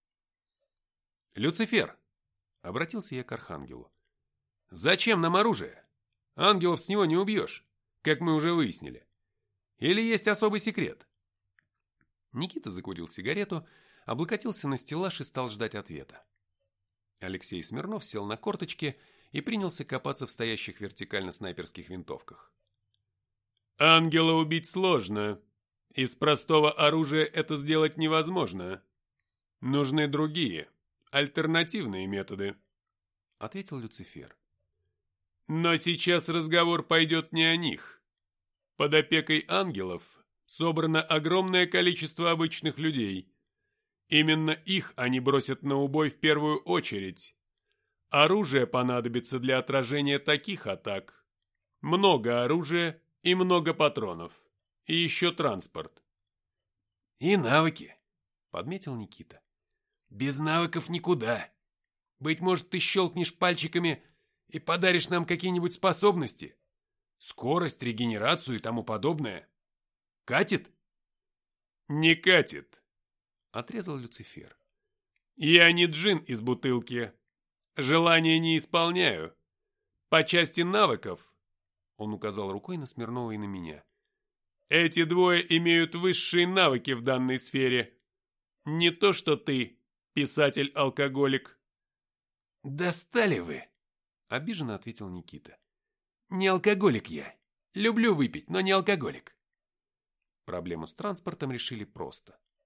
«Люцифер!» — обратился я к Архангелу. «Зачем нам оружие? Ангелов с него не убьешь, как мы уже выяснили. Или есть особый секрет?» Никита закурил сигарету, облокотился на стеллаж и стал ждать ответа. Алексей Смирнов сел на корточки и принялся копаться в стоящих вертикально снайперских винтовках. «Ангела убить сложно. Из простого оружия это сделать невозможно. Нужны другие, альтернативные методы», — ответил Люцифер. «Но сейчас разговор пойдет не о них. Под опекой ангелов собрано огромное количество обычных людей. Именно их они бросят на убой в первую очередь. Оружие понадобится для отражения таких атак. Много оружия и много патронов. И еще транспорт». «И навыки», — подметил Никита. «Без навыков никуда. Быть может, ты щелкнешь пальчиками и подаришь нам какие-нибудь способности? Скорость, регенерацию и тому подобное. Катит?» «Не катит», — отрезал Люцифер. «Я не джин из бутылки. Желания не исполняю. По части навыков», — он указал рукой на Смирнова и на меня, «эти двое имеют высшие навыки в данной сфере. Не то что ты, писатель-алкоголик». «Достали вы!» — обиженно ответил Никита. «Не алкоголик я. Люблю выпить, но не алкоголик». Проблему с транспортом решили просто.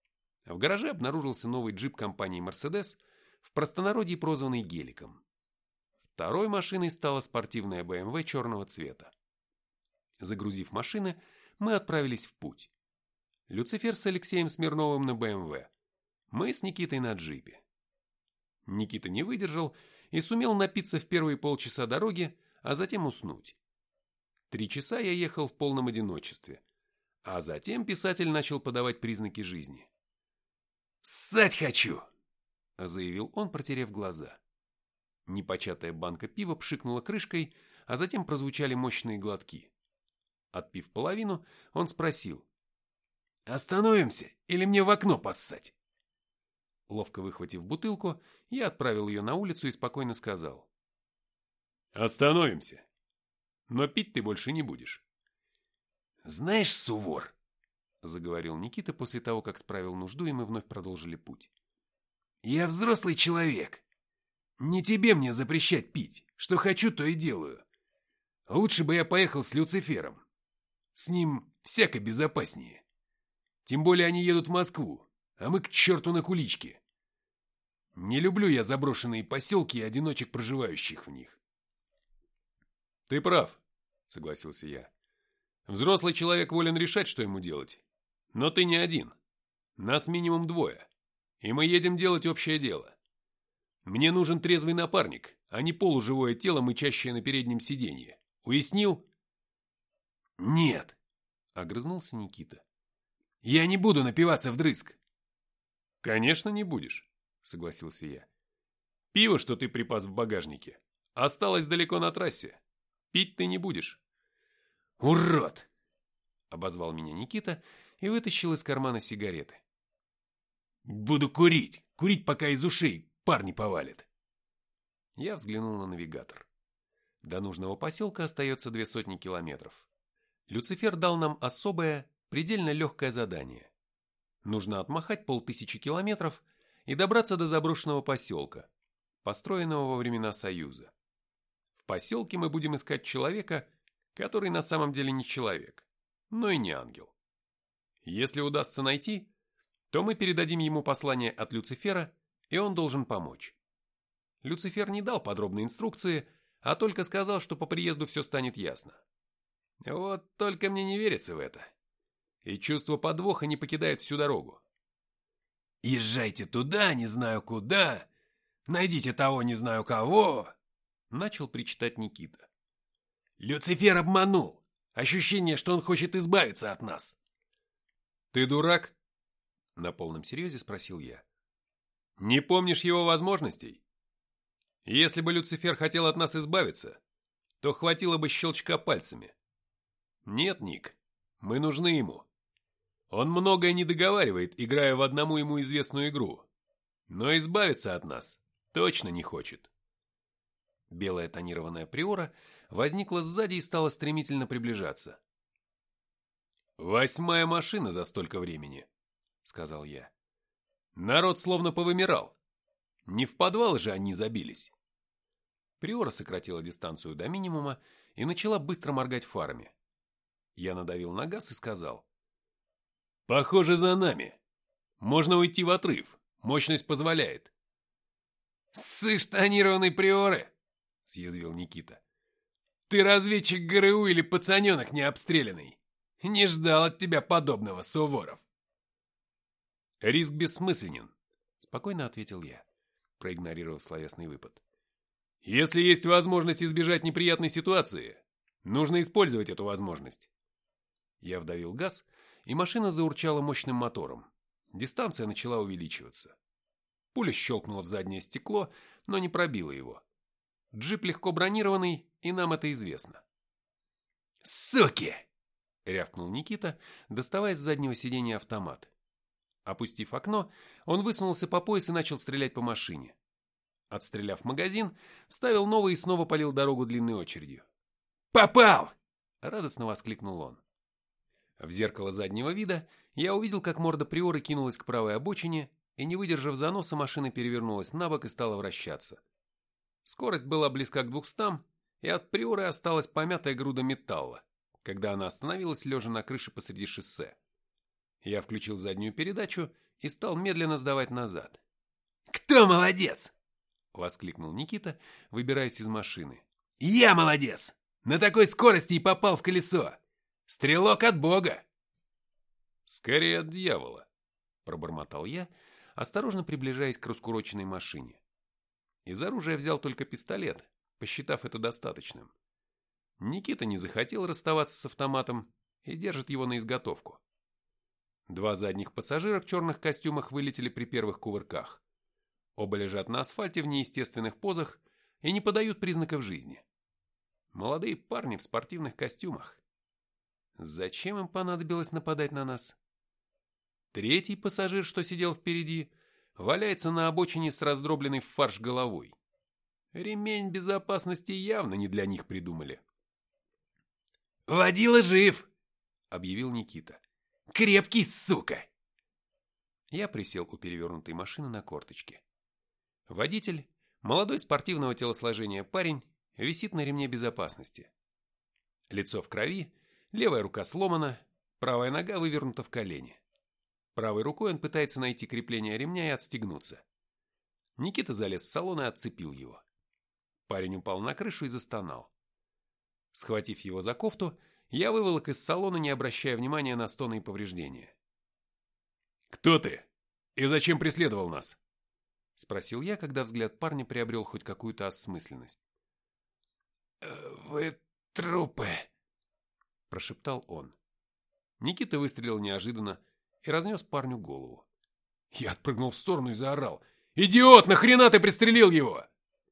В гараже обнаружился новый джип компании «Мерседес», в простонародье прозванный «Геликом». Второй машиной стала спортивная БМВ черного цвета. Загрузив машины, мы отправились в путь. Люцифер с Алексеем Смирновым на БМВ. Мы с Никитой на джипе. Никита не выдержал и сумел напиться в первые полчаса дороги, а затем уснуть. 3 часа я ехал в полном одиночестве, а затем писатель начал подавать признаки жизни. «Ссать хочу!» — заявил он, протерев глаза. Непочатая банка пива пшикнула крышкой, а затем прозвучали мощные глотки. Отпив половину, он спросил: «Остановимся или мне в окно поссать?» Ловко выхватив бутылку, я отправил ее на улицу и спокойно сказал: «Остановимся. Но пить ты больше не будешь». «Знаешь, Сувор», — заговорил Никита после того, как справил нужду, и мы вновь продолжили путь. «я взрослый человек. Не тебе мне запрещать пить. Что хочу, то и делаю. Лучше бы я поехал с Люцифером. С ним всяко безопаснее. Тем более они едут в Москву, а мы к черту на куличке. Не люблю я заброшенные поселки и одиночек, проживающих в них». «Ты прав», — согласился я. «Взрослый человек волен решать, что ему делать. Но ты не один. Нас минимум 2. И мы едем делать общее дело. Мне нужен трезвый напарник, а не полуживое тело, мычащее на переднем сиденье. Уяснил?» «Нет», — огрызнулся Никита. «Я не буду напиваться вдрызг». «Конечно, не будешь», — согласился я. «Пиво, что ты припас в багажнике, осталось далеко на трассе. Пить ты не будешь». «Урод!» — обозвал меня Никита и вытащил из кармана сигареты. «Буду курить, пока из ушей пар не повалит». Я взглянул на навигатор. До нужного поселка остается 200 километров. Люцифер дал нам особое, предельно легкое задание. Нужно отмахать 500 километров и добраться до заброшенного поселка, построенного во времена Союза. В поселке мы будем искать человека, который на самом деле не человек, но и не ангел. Если удастся найти, то мы передадим ему послание от Люцифера, и он должен помочь. Люцифер не дал подробной инструкции, а только сказал, что по приезду все станет ясно. Вот только мне не верится в это. И чувство подвоха не покидает всю дорогу. «Езжайте туда, не знаю куда, найдите того, не знаю кого», — начал причитать Никита. «Люцифер обманул. Ощущение, что он хочет избавиться от нас». «Ты дурак?» — на полном серьезе спросил я. «Не помнишь его возможностей? Если бы Люцифер хотел от нас избавиться, то хватило бы щелчка пальцами. Нет, Ник, мы нужны ему. Он многое не договаривает, играя в одному ему известную игру, но избавиться от нас точно не хочет». Белая тонированная приора возникла сзади и стала стремительно приближаться. «8-я машина за столько времени», — сказал я. «Народ словно повымирал. Не в подвал же они забились». Приора сократила дистанцию до минимума и начала быстро моргать фарами. Я надавил на газ и сказал: «Похоже, за нами. Можно уйти в отрыв. Мощность позволяет». «Сышь, тонированной приоры!» — съязвил Никита. «Ты разведчик ГРУ или пацаненок необстрелянный? Не ждал от тебя подобного, Суворов». «Риск бессмысленен», — спокойно ответил я, проигнорировав словесный выпад. «Если есть возможность избежать неприятной ситуации, нужно использовать эту возможность». Я вдавил газ, и машина заурчала мощным мотором. Дистанция начала увеличиваться. Пуля щелкнула в заднее стекло, но не пробила его. Джип легко бронированный, и нам это известно. «Суки!» — рявкнул Никита, доставая с заднего сиденья автомат. Опустив окно, он высунулся по пояс и начал стрелять по машине. Отстреляв магазин, вставил новый и снова полил дорогу длинной очередью. «Попал!» — радостно воскликнул он. В зеркало заднего вида я увидел, как морда приоры кинулась к правой обочине, и, не выдержав заноса, машина перевернулась на бок и стала вращаться. Скорость была близка к 200, и от приоры осталась помятая груда металла, когда она остановилась, лежа на крыше посреди шоссе. Я включил заднюю передачу и стал медленно сдавать назад. «Кто молодец?» — воскликнул Никита, выбираясь из машины. «Я молодец! На такой скорости и попал в колесо! Стрелок от Бога!» «Скорее от дьявола», — пробормотал я, осторожно приближаясь к раскуроченной машине. Из оружия взял только пистолет, посчитав это достаточным. Никита не захотел расставаться с автоматом и держит его на изготовку. 2 задних пассажира в черных костюмах вылетели при первых кувырках. Оба лежат на асфальте в неестественных позах и не подают признаков жизни. Молодые парни в спортивных костюмах. Зачем им понадобилось нападать на нас? 3-й пассажир, что сидел впереди, валяется на обочине с раздробленной в фарш головой. Ремень безопасности явно не для них придумали. «Водила жив!» — объявил Никита. «Крепкий, сука!» Я присел у перевернутой машины на корточке. Водитель, молодой спортивного телосложения парень, висит на ремне безопасности. Лицо в крови, левая рука сломана, правая нога вывернута в колени. Правой рукой он пытается найти крепление ремня и отстегнуться. Никита залез в салон и отцепил его. Парень упал на крышу и застонал. Схватив его за кофту, я выволок из салона, не обращая внимания на стоны и повреждения. «Кто ты? И зачем преследовал нас?» — спросил я, когда взгляд парня приобрел хоть какую-то осмысленность. «Вы трупы!» — прошептал он. Никита выстрелил неожиданно и разнес парню голову. Я отпрыгнул в сторону и заорал. «Идиот, нахрена ты пристрелил его?»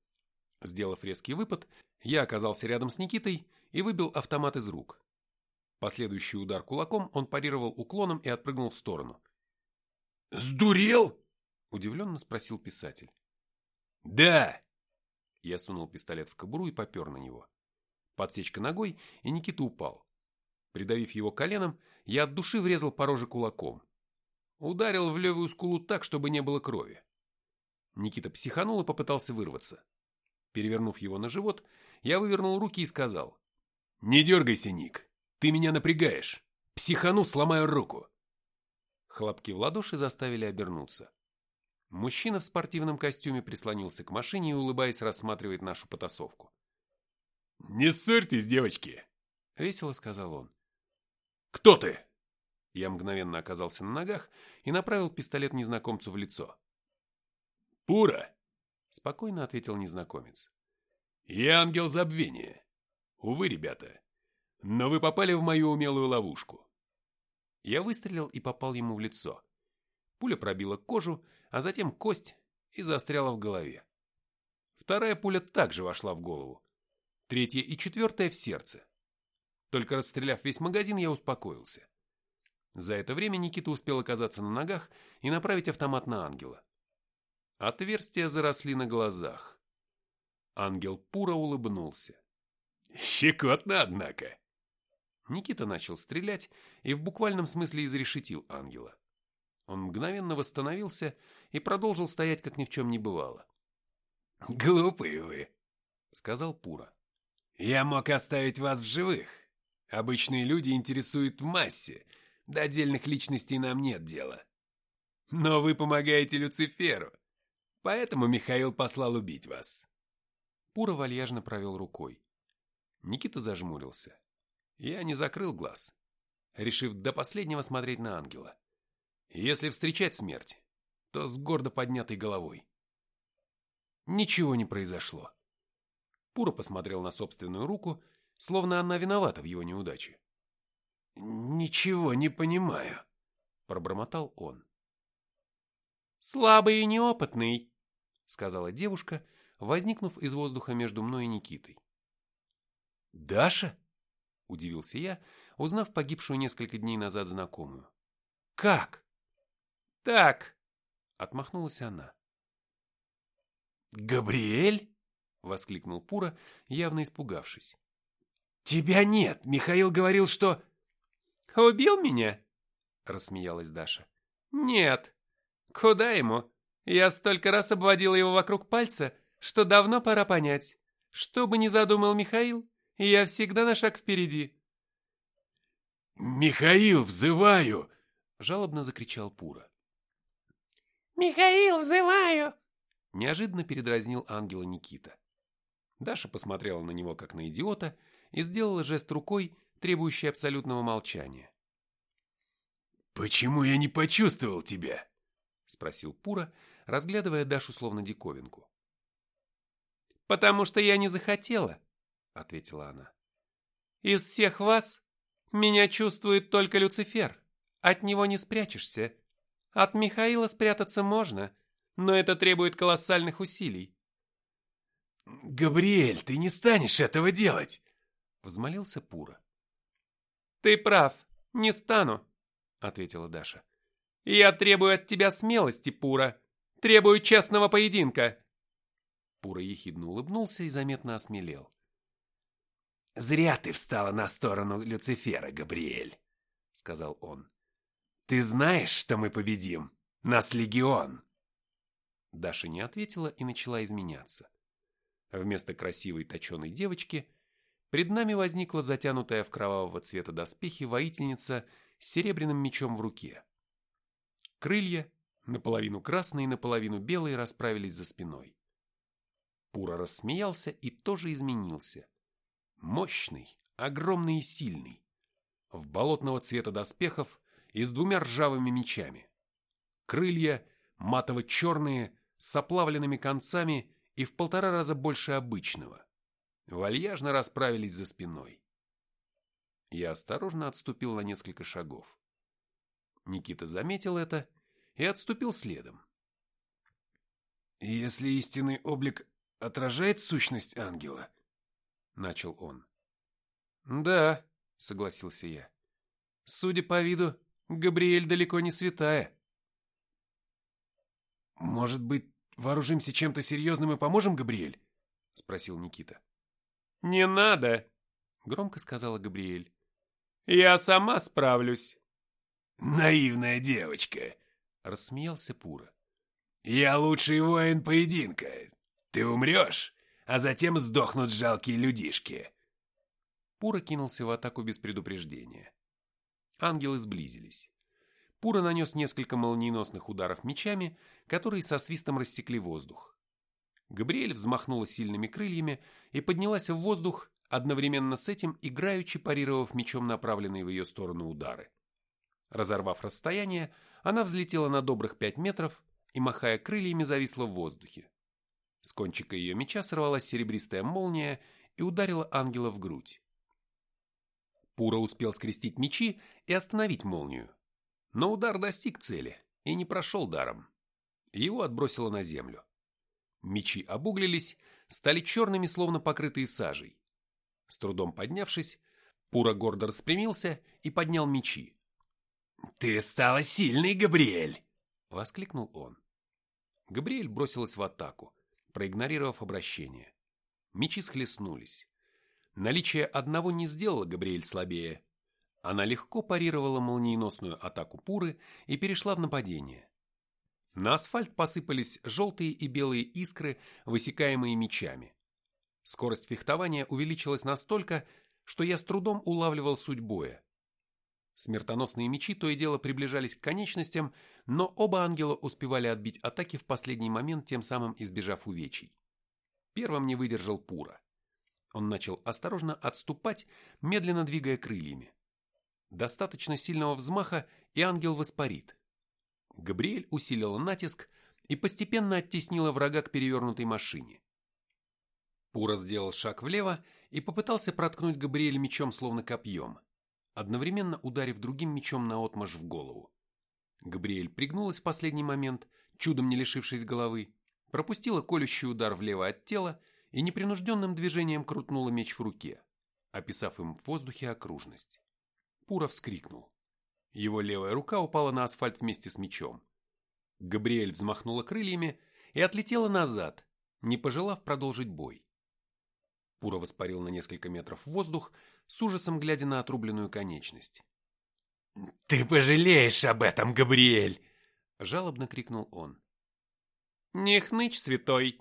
Сделав резкий выпад, я оказался рядом с Никитой и выбил автомат из рук. Последующий удар кулаком он парировал уклоном и отпрыгнул в сторону. «Сдурел?» — удивленно спросил писатель. «Да!» Я сунул пистолет в кобуру и попер на него. Подсечка ногой, и Никита упал. Придавив его коленом, я от души врезал по роже кулаком. Ударил в левую скулу так, чтобы не было крови. Никита психанул и попытался вырваться. Перевернув его на живот, я вывернул руки и сказал: «Не дергайся, Ник, ты меня напрягаешь. Психану, сломаю руку». Хлопки в ладоши заставили обернуться. Мужчина в спортивном костюме прислонился к машине и, улыбаясь, рассматривает нашу потасовку. «Не ссорьтесь, девочки!» — весело сказал он. «Кто ты?» Я мгновенно оказался на ногах и направил пистолет незнакомцу в лицо. «Пура!» — спокойно ответил незнакомец. «Я ангел забвения. Увы, ребята, но вы попали в мою умелую ловушку». Я выстрелил и попал ему в лицо. Пуля пробила кожу, а затем кость и застряла в голове. Вторая пуля также вошла в голову. 3-я и 4-я в сердце. Только расстреляв весь магазин, я успокоился. За это время Никита успел оказаться на ногах и направить автомат на ангела. Отверстия заросли на глазах. Ангел Пура улыбнулся. «Щекотно, однако!» Никита начал стрелять и в буквальном смысле изрешетил ангела. Он мгновенно восстановился и продолжил стоять, как ни в чем не бывало. «Глупые вы», — сказал Пура. «Я мог оставить вас в живых. Обычные люди интересуют в массе, до отдельных личностей нам нет дела. Но вы помогаете Люциферу, поэтому Михаил послал убить вас». Пура вальяжно провел рукой. Никита зажмурился. Я не закрыл глаз, решив до последнего смотреть на ангела. Если встречать смерть, то с гордо поднятой головой. Ничего не произошло. Пура посмотрел на собственную руку, словно она виновата в его неудаче. «Ничего не понимаю», — пробормотал он. «Слабый и неопытный», — сказала девушка, возникнув из воздуха между мной и Никитой. «Даша?» — удивился я, узнав погибшую несколько дней назад знакомую. «Как?» «Так», — отмахнулась она. «Габриэль?» — воскликнул Пура, явно испугавшись. «Тебя нет! Михаил говорил, что...» «Убил меня?» — рассмеялась Даша. «Нет. Куда ему? Я столько раз обводила его вокруг пальца, что давно пора понять. Что бы ни задумал Михаил, я всегда на шаг впереди». «Михаил, взываю!» — жалобно закричал Пура. «Михаил, взываю!» Неожиданно передразнил ангела Никита. Даша посмотрела на него как на идиота и сделала жест рукой, требующий абсолютного молчания. «Почему я не почувствовал тебя?» — спросил Пура, разглядывая Дашу словно диковинку. «Потому что я не захотела», — ответила она. «Из всех вас меня чувствует только Люцифер. От него не спрячешься. От Михаила спрятаться можно, но это требует колоссальных усилий». «Габриэль, ты не станешь этого делать!» — взмолился Пура. «Ты прав, не стану», — ответила Даша. «Я требую от тебя смелости, Пура. Требую честного поединка». Пура ехидно улыбнулся и заметно осмелел. «Зря ты встала на сторону Люцифера, Габриэль», — сказал он. «Ты знаешь, что мы победим? Нас легион!» Даша не ответила и начала изменяться. Вместо красивой точеной девочки пред нами возникла затянутая в кровавого цвета доспехи воительница с серебряным мечом в руке. Крылья, наполовину красные и наполовину белые, расправились за спиной. Пура рассмеялся и тоже изменился. Мощный, огромный и сильный. В болотного цвета доспехов и с двумя ржавыми мечами. Крылья матово-черные, с оплавленными концами и в 1,5 раза больше обычного. Вальяжно расправились за спиной. Я осторожно отступил на несколько шагов. Никита заметил это и отступил следом. «Если истинный облик отражает сущность ангела?» — начал он. «Да», — согласился я. «Судя по виду, Габриэль далеко не святая». «Может быть, вооружимся чем-то серьезным и поможем, Габриэль?» — спросил Никита. «Не надо», — громко сказала Габриэль. «Я сама справлюсь». «Наивная девочка», — рассмеялся Пура. «Я лучший воин поединка. Ты умрешь, а затем сдохнут жалкие людишки». Пура кинулся в атаку без предупреждения. Ангелы сблизились. Пура нанес несколько молниеносных ударов мечами, которые со свистом рассекли воздух. Габриэль взмахнула сильными крыльями и поднялась в воздух, одновременно с этим играючи парировав мечом направленные в ее сторону удары. Разорвав расстояние, она взлетела на добрых 5 метров и, махая крыльями, зависла в воздухе. С кончика ее меча сорвалась серебристая молния и ударила ангела в грудь. Пура успел скрестить мечи и остановить молнию. Но удар достиг цели и не прошел даром. Его отбросило на землю. Мечи обуглились, стали черными, словно покрытые сажей. С трудом поднявшись, Пура гордо распрямился и поднял мечи. «Ты стала сильной, Габриэль!» — воскликнул он. Габриэль бросилась в атаку, проигнорировав обращение. Мечи схлестнулись. Наличие одного не сделало Габриэль слабее. Она легко парировала молниеносную атаку Пуры и перешла в нападение. На асфальт посыпались желтые и белые искры, высекаемые мечами. Скорость фехтования увеличилась настолько, что я с трудом улавливал суть боя. Смертоносные мечи то и дело приближались к конечностям, но оба ангела успевали отбить атаки в последний момент, тем самым избежав увечий. Первым не выдержал Пура. Он начал осторожно отступать, медленно двигая крыльями. Достаточно сильного взмаха, и ангел воспарит. Габриэль усилила натиск и постепенно оттеснила врага к перевернутой машине. Пура сделал шаг влево и попытался проткнуть Габриэль мечом, словно копьем, одновременно ударив другим мечом наотмашь в голову. Габриэль пригнулась в последний момент, чудом не лишившись головы, пропустила колющий удар влево от тела и непринужденным движением крутнула меч в руке, описав им в воздухе окружность. Пура вскрикнул. Его левая рука упала на асфальт вместе с мечом. Габриэль взмахнула крыльями и отлетела назад, не пожелав продолжить бой. Пура воспарил на несколько метров в воздух, с ужасом глядя на отрубленную конечность. «Ты пожалеешь об этом, Габриэль!» — жалобно крикнул он. «Не хнычь, святой!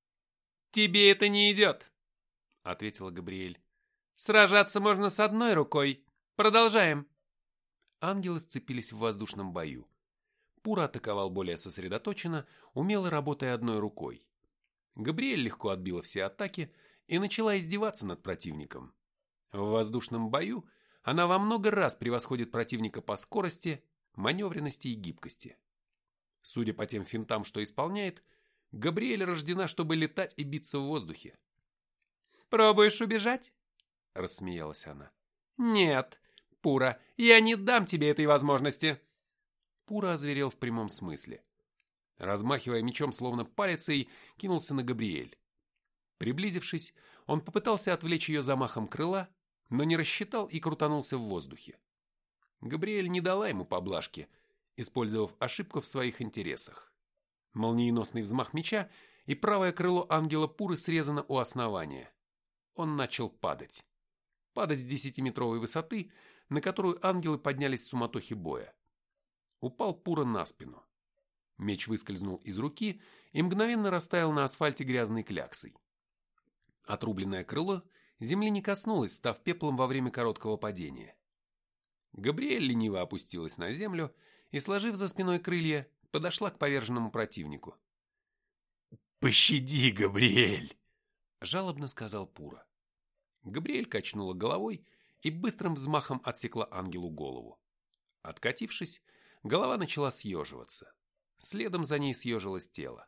Тебе это не идет!» — ответила Габриэль. «Сражаться можно с одной рукой. Продолжаем!» Ангелы сцепились в воздушном бою. Пура атаковал более сосредоточенно, умело работая одной рукой. Габриэль легко отбила все атаки и начала издеваться над противником. В воздушном бою она во много раз превосходит противника по скорости, маневренности и гибкости. Судя по тем финтам, что исполняет, Габриэль рождена, чтобы летать и биться в воздухе. «Пробуешь убежать?» – рассмеялась она. «Нет, Пура, я не дам тебе этой возможности!» Пура озверел в прямом смысле. Размахивая мечом словно палицей, кинулся на Габриэль. Приблизившись, он попытался отвлечь ее замахом крыла, но не рассчитал и крутанулся в воздухе. Габриэль не дала ему поблажки, использовав ошибку в своих интересах. Молниеносный взмах меча, и правое крыло ангела Пуры срезано у основания. Он начал падать. Падать с 10-метровой высоты, на которую ангелы поднялись в суматохе боя. Упал Пура на спину. Меч выскользнул из руки и мгновенно растаял на асфальте грязной кляксой. Отрубленное крыло земли не коснулось, став пеплом во время короткого падения. Габриэль лениво опустилась на землю и, сложив за спиной крылья, подошла к поверженному противнику. «Пощади, Габриэль!» – жалобно сказал Пура. Габриэль качнула головой и быстрым взмахом отсекла ангелу голову. Откатившись, голова начала съеживаться. Следом за ней съежилось тело.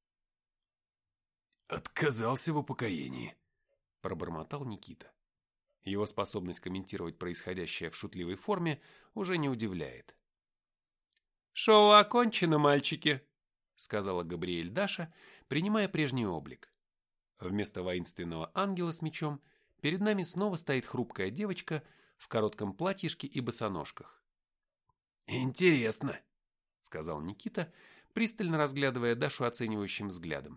«Отказался в упокоении», – пробормотал Никита. Его способность комментировать происходящее в шутливой форме уже не удивляет. «Шоу окончено, мальчики», – сказала Габриэль Даша, принимая прежний облик. Вместо воинственного ангела с мечом перед нами снова стоит хрупкая девочка в коротком платьишке и босоножках. «Интересно», – сказал Никита, пристально разглядывая Дашу оценивающим взглядом.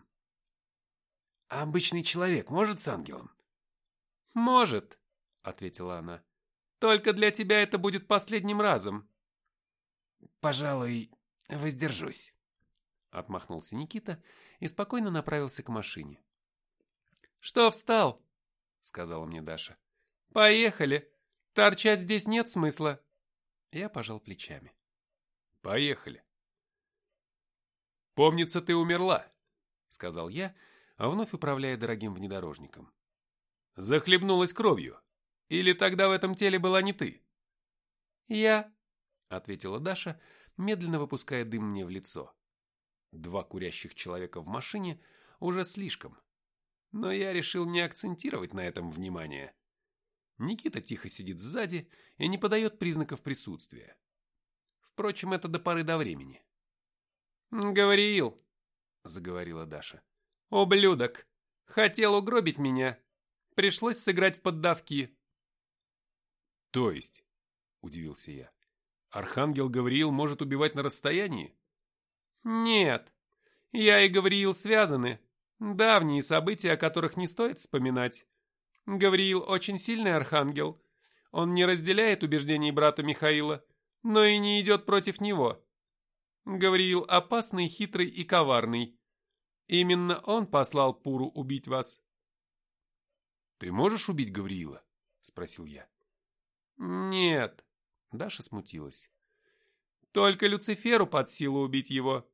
«А обычный человек может с ангелом?» «Может», – ответила она. «Только для тебя это будет последним разом». «Пожалуй, воздержусь», – отмахнулся Никита и спокойно направился к машине. «Что встал?» – сказала мне Даша. «Поехали. Торчать здесь нет смысла». Я пожал плечами. «Поехали». «Помнится, ты умерла», — сказал я, вновь управляя дорогим внедорожником. «Захлебнулась кровью. Или тогда в этом теле была не ты?» «Я», — ответила Даша, медленно выпуская дым мне в лицо. 2 курящих человека в машине уже слишком. Но я решил не акцентировать на этом внимание. Никита тихо сидит сзади и не подает признаков присутствия. Впрочем, это до поры до времени. «Гавриил», — заговорила Даша. «Ублюдок! Хотел угробить меня. Пришлось сыграть в поддавки». «То есть?» – удивился я. «Архангел Гавриил может убивать на расстоянии?» «Нет. Я и Гавриил связаны. Давние события, о которых не стоит вспоминать. Гавриил очень сильный архангел. Он не разделяет убеждений брата Михаила, но и не идет против него. Гавриил опасный, хитрый и коварный. Именно он послал Пуру убить вас». «Ты можешь убить Гавриила?» – спросил я. «Нет», – Даша смутилась. «Только Люциферу под силу убить его».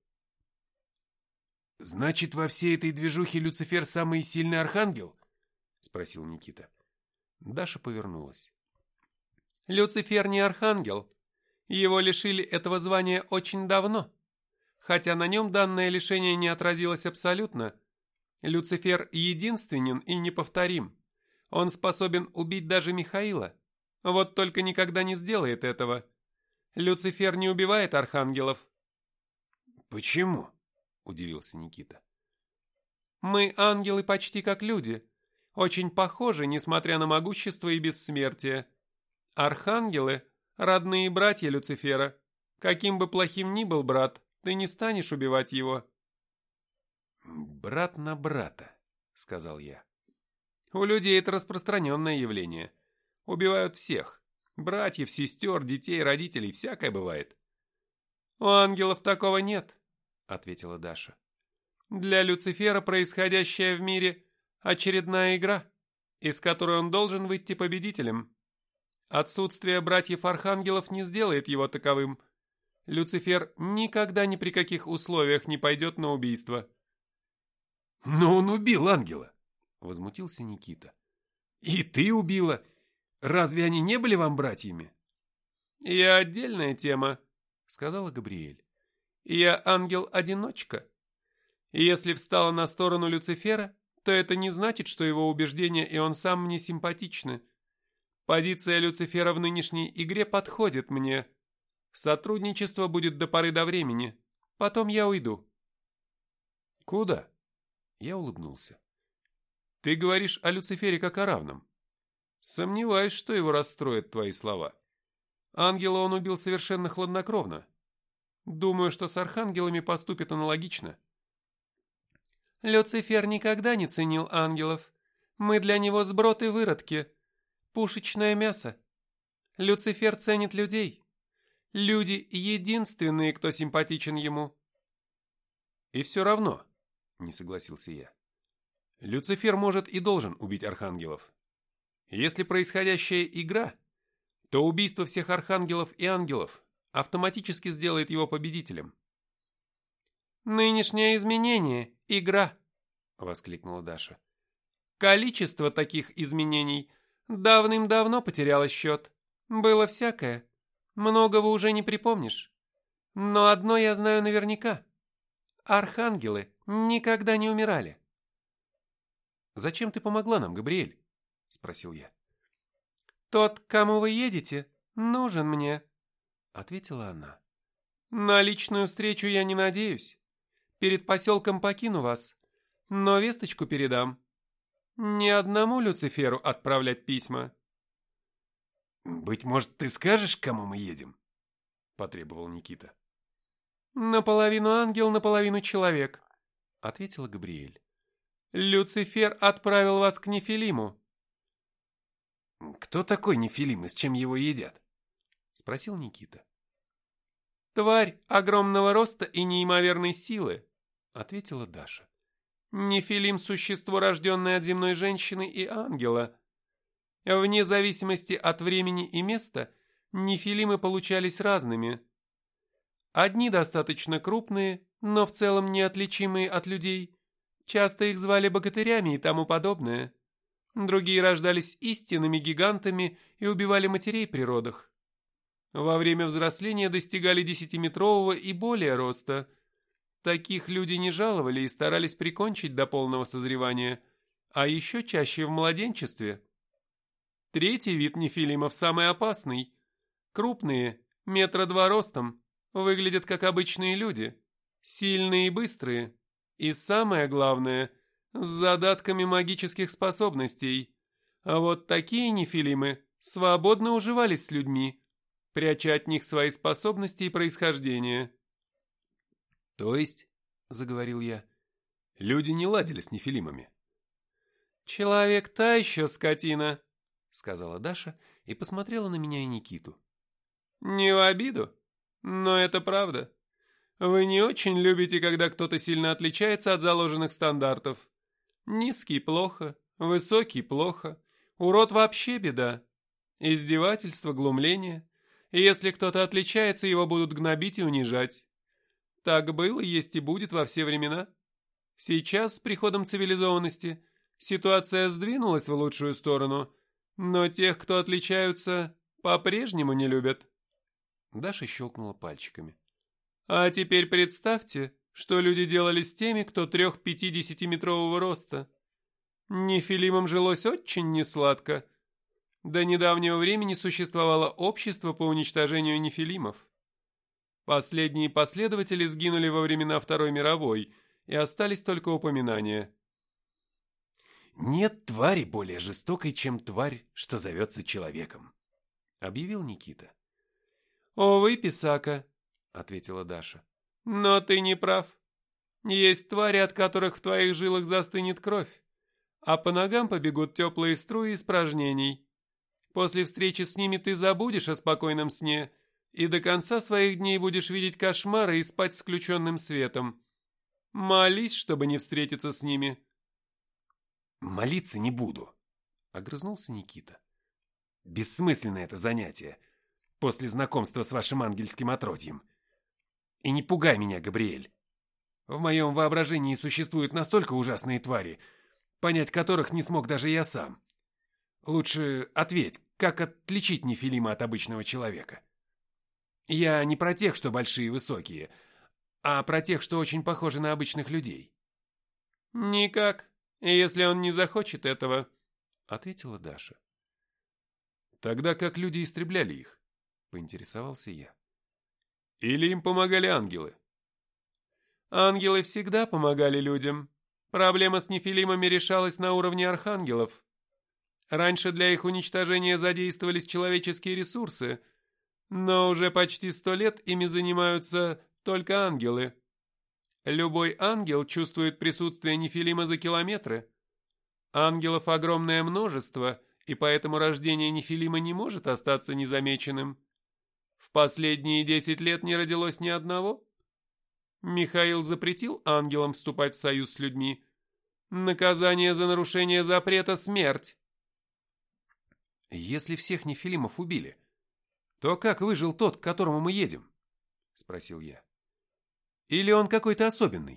«Значит, во всей этой движухе Люцифер самый сильный архангел?» – спросил Никита. Даша повернулась. «Люцифер не архангел. Его лишили этого звания очень давно. Хотя на нем данное лишение не отразилось абсолютно. Люцифер единственен и неповторим. Он способен убить даже Михаила. Вот только никогда не сделает этого. Люцифер не убивает архангелов». «Почему?» – удивился Никита. «Мы ангелы почти как люди. Очень похожи, несмотря на могущество и бессмертие. Архангелы – родные братья Люцифера. Каким бы плохим ни был брат, ты не станешь убивать его». «Брат на брата», – сказал я. «У людей это распространенное явление. Убивают всех. Братьев, сестер, детей, родителей, всякое бывает». «У ангелов такого нет», – ответила Даша. «Для Люцифера происходящее в мире – очередная игра, из которой он должен выйти победителем. Отсутствие братьев-архангелов не сделает его таковым. Люцифер никогда ни при каких условиях не пойдет на убийство. Но он убил ангела, Возмутился Никита. и ты убила. Разве они не были вам братьями? Я отдельная тема, сказала Габриэль. Я ангел-одиночка. Если встала на сторону Люцифера, то это не значит, что его убеждения и он сам мне симпатичны. Позиция Люцифера в нынешней игре подходит мне. Сотрудничество будет до поры до времени. Потом я уйду. Куда? Я улыбнулся. Ты говоришь о Люцифере как о равном. Сомневаюсь, что его расстроят твои слова. Ангела он убил совершенно хладнокровно. Думаю, что с архангелами поступит аналогично. Люцифер никогда не ценил ангелов. Мы для него сброд и выродки. Пушечное мясо. Люцифер ценит людей. Люди единственные, кто симпатичен ему. И все равно, не согласился я. Люцифер может и должен убить архангелов. Если происходящая игра, то убийство всех архангелов и ангелов автоматически сделает его победителем. «Нынешнее изменение – игра», – воскликнула Даша. «Количество таких изменений давным-давно потеряло счет. Было всякое. Многого уже не припомнишь. Но одно я знаю наверняка. Архангелы никогда не умирали». «Зачем ты помогла нам, Габриэль?» – спросил я. «Тот, к кому вы едете, нужен мне», – ответила она. «На личную встречу я не надеюсь. Перед поселком покину вас, но весточку передам. Ни одному Люциферу отправлять письма». «Быть может, ты скажешь, к кому мы едем?» – потребовал Никита. «Наполовину ангел, наполовину человек», – ответила Габриэль. «Люцифер отправил вас к Нефилиму». «Кто такой Нефилим и с чем его едят?» – спросил Никита. «Тварь огромного роста и неимоверной силы», – ответила Даша. «Нефилим – существо, рожденное от земной женщины и ангела. Вне зависимости от времени и места, нефилимы получались разными. Одни достаточно крупные, но в целом неотличимые от людей. Часто их звали богатырями и тому подобное. Другие рождались истинными гигантами и убивали матерей при родах. Во время взросления достигали 10-метрового и более роста. Таких люди не жаловали и старались прикончить до полного созревания, а еще чаще в младенчестве. Третий вид нефилимов самый опасный. Крупные, 2 метра ростом, выглядят как обычные люди, сильные и быстрые. И самое главное, с задатками магических способностей. А вот такие нефилимы свободно уживались с людьми, пряча от них свои способности и происхождение. «То есть, — заговорил я, — люди не ладили с нефилимами?» «Человек та еще скотина», — сказала Даша и посмотрела на меня и Никиту. «Не в обиду, но это правда. Вы не очень любите, когда кто-то сильно отличается от заложенных стандартов. Низкий – плохо, высокий – плохо, урод вообще беда. Издевательство, глумление. И если кто-то отличается, его будут гнобить и унижать. Так было, есть и будет во все времена. Сейчас, с приходом цивилизованности, ситуация сдвинулась в лучшую сторону, но тех, кто отличаются, по-прежнему не любят». Даша щелкнула пальчиками. «А теперь представьте, что люди делали с теми, кто 3-50-метрового роста. Нефилимам жилось очень несладко. До недавнего времени существовало общество по уничтожению нефилимов. Последние последователи сгинули во времена Второй мировой, и остались только упоминания». «Нет твари более жестокой, чем тварь, что зовется человеком», — объявил Никита. «Увы, Писака», — ответила Даша. «Но ты не прав. Есть твари, от которых в твоих жилах застынет кровь, а по ногам побегут теплые струи испражнений. После встречи с ними ты забудешь о спокойном сне и до конца своих дней будешь видеть кошмары и спать с включенным светом. Молись, чтобы не встретиться с ними». «Молиться не буду», — огрызнулся Никита. «Бессмысленно это занятие, после знакомства с вашим ангельским отродьем. И не пугай меня, Габриэль. В моем воображении существуют настолько ужасные твари, понять которых не смог даже я сам. Лучше ответь, как отличить нефилима от обычного человека? Я не про тех, что большие и высокие, а про тех, что очень похожи на обычных людей. Никак, если он не захочет этого, ответила Даша. Тогда как люди истребляли их? Поинтересовался я. Или им помогали ангелы? Ангелы всегда помогали людям. Проблема с нефилимами решалась на уровне архангелов. Раньше для их уничтожения задействовались человеческие ресурсы, но уже почти 100 лет ими занимаются только ангелы. Любой ангел чувствует присутствие нефилима за километры. Ангелов огромное множество, и поэтому рождение нефилима не может остаться незамеченным. В последние 10 лет не родилось ни одного. Михаил запретил ангелам вступать в союз с людьми. Наказание за нарушение запрета – смерть. Если всех нефилимов убили, то как выжил тот, к которому мы едем? Спросил я. Или он какой-то особенный?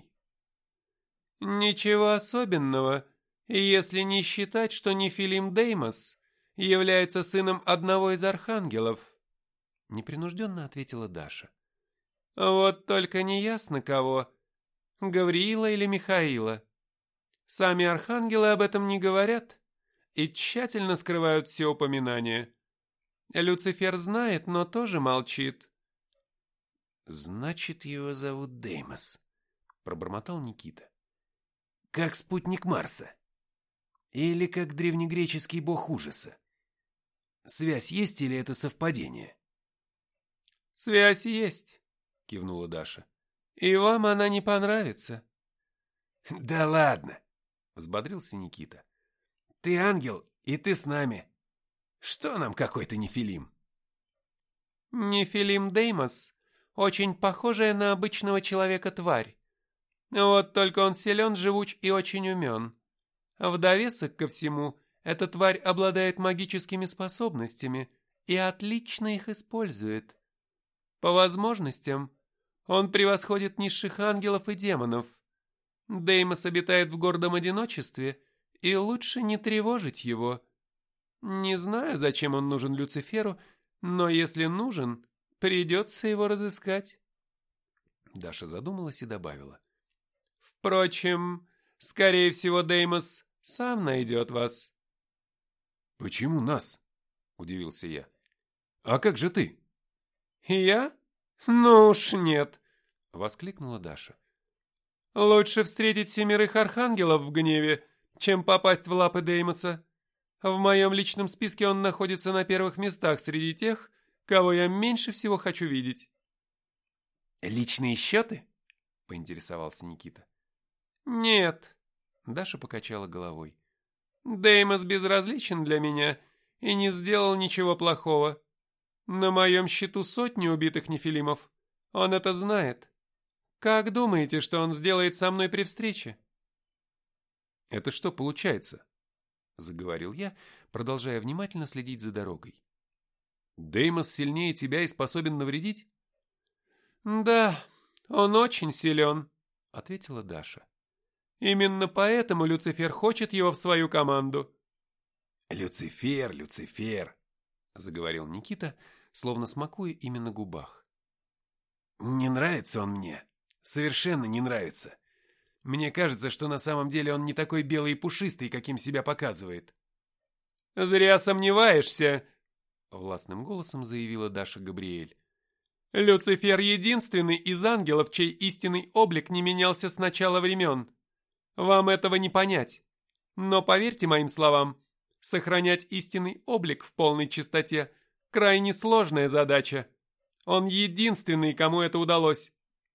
Ничего особенного, если не считать, что нефилим Деймос является сыном одного из архангелов. Непринужденно ответила Даша. Вот только неясно кого, Гавриила или Михаила. Сами архангелы об этом не говорят и тщательно скрывают все упоминания. Люцифер знает, но тоже молчит. «Значит, его зовут Деймос», — пробормотал Никита. «Как спутник Марса. Или как древнегреческий бог ужаса. Связь есть или это совпадение?» «Связь есть», — кивнула Даша. «И вам она не понравится». «Да ладно», — взбодрился Никита. «Ты ангел, и ты с нами. Что нам какой-то нефилим?» «Нефилим Деймос очень похожая на обычного человека тварь. Вот только он силен, живуч и очень умен. В довесок ко всему, эта тварь обладает магическими способностями и отлично их использует. По возможностям, он превосходит низших ангелов и демонов. Деймос обитает в гордом одиночестве, и лучше не тревожить его. Не знаю, зачем он нужен Люциферу, но если нужен, придется его разыскать». Даша задумалась и добавила. «Впрочем, скорее всего, Деймос сам найдет вас». «Почему нас?» – удивился я. «А как же ты?» «Я? Ну уж нет», – воскликнула Даша. «Лучше встретить 7 архангелов в гневе, чем попасть в лапы Деймоса. В моем личном списке он находится на первых местах среди тех, кого я меньше всего хочу видеть». «Личные счеты?» – поинтересовался Никита. «Нет», – Даша покачала головой. «Деймос безразличен для меня и не сделал ничего плохого. На моем счету 100 убитых нефилимов. Он это знает. Как думаете, что он сделает со мной при встрече?» «Это что получается?» – заговорил я, продолжая внимательно следить за дорогой. «Деймос сильнее тебя и способен навредить?» «Да, он очень силен», — ответила Даша. «Именно поэтому Люцифер хочет его в свою команду». «Люцифер, Люцифер», — заговорил Никита, словно смакуя именно на губах. «Не нравится он мне. Совершенно не нравится. Мне кажется, что на самом деле он не такой белый и пушистый, каким себя показывает». «Зря сомневаешься», — властным голосом заявила Даша Габриэль. «Люцифер единственный из ангелов, чей истинный облик не менялся с начала времен. Вам этого не понять. Но поверьте моим словам, сохранять истинный облик в полной чистоте – крайне сложная задача. Он единственный, кому это удалось».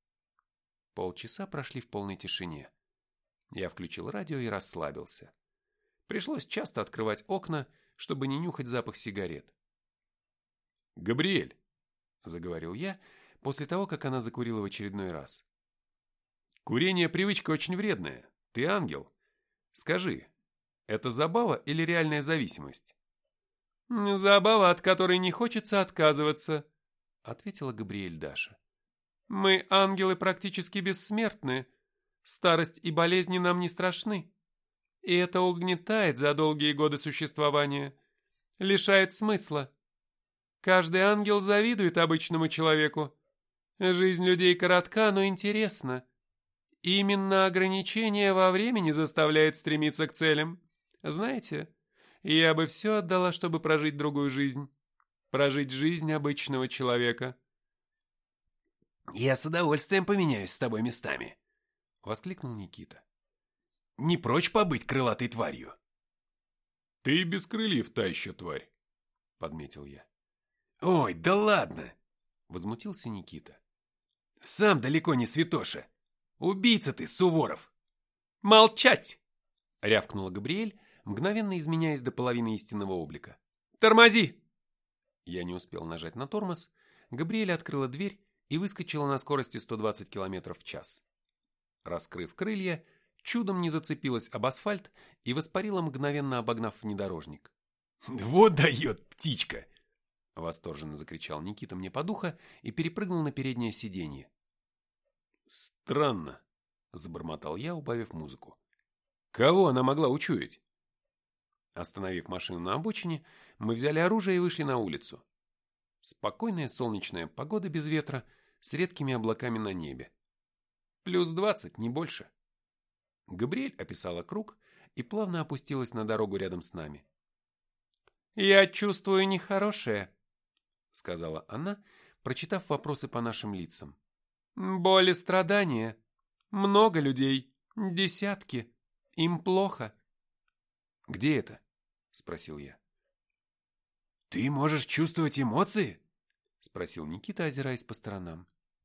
Полчаса прошли в полной тишине. Я включил радио и расслабился. Пришлось часто открывать окна, чтобы не нюхать запах сигарет. «Габриэль», — заговорил я, после того, как она закурила в очередной раз. «Курение привычка очень вредная. Ты ангел. Скажи, это забава или реальная зависимость?» «Забава, от которой не хочется отказываться», — ответила Габриэль Даша. Мы, ангелы, практически бессмертны. Старость и болезни нам не страшны. И это угнетает за долгие годы существования, лишает смысла. Каждый ангел завидует обычному человеку. Жизнь людей коротка, но интересна. Именно ограничение во времени заставляет стремиться к целям. Знаете, я бы все отдала, чтобы прожить другую жизнь. Прожить жизнь обычного человека. «Я с удовольствием поменяюсь с тобой местами», — воскликнул Никита. «Не прочь побыть крылатой тварью?» «Ты без крыльев та еще тварь», — подметил я. «Ой, да ладно!» — возмутился Никита. «Сам далеко не святоша. Убийца ты, Суворов!» «Молчать!» — рявкнула Габриэль, мгновенно изменяясь до половины истинного облика. «Тормози!» Я не успел нажать на тормоз. Габриэль открыла дверь и выскочила на скорости 120 км в час. Раскрыв крылья, чудом не зацепилась об асфальт и воспарила, мгновенно обогнав внедорожник. «Вот дает птичка!» — восторженно закричал Никита мне под ухо и перепрыгнул на переднее сиденье. «Странно», — забормотал я, убавив музыку. «Кого она могла учуять?» Остановив машину на обочине, мы взяли оружие и вышли на улицу. Спокойная солнечная погода без ветра, с редкими облаками на небе. Плюс 20, не больше. Габриэль описала круг и плавно опустилась на дорогу рядом с нами. «Я чувствую нехорошее», — сказала она, прочитав вопросы по нашим лицам. «Боль и страдания. Много людей. Десятки. Им плохо». «Где это?» — спросил я. «Ты можешь чувствовать эмоции?» — спросил Никита, озираясь по сторонам.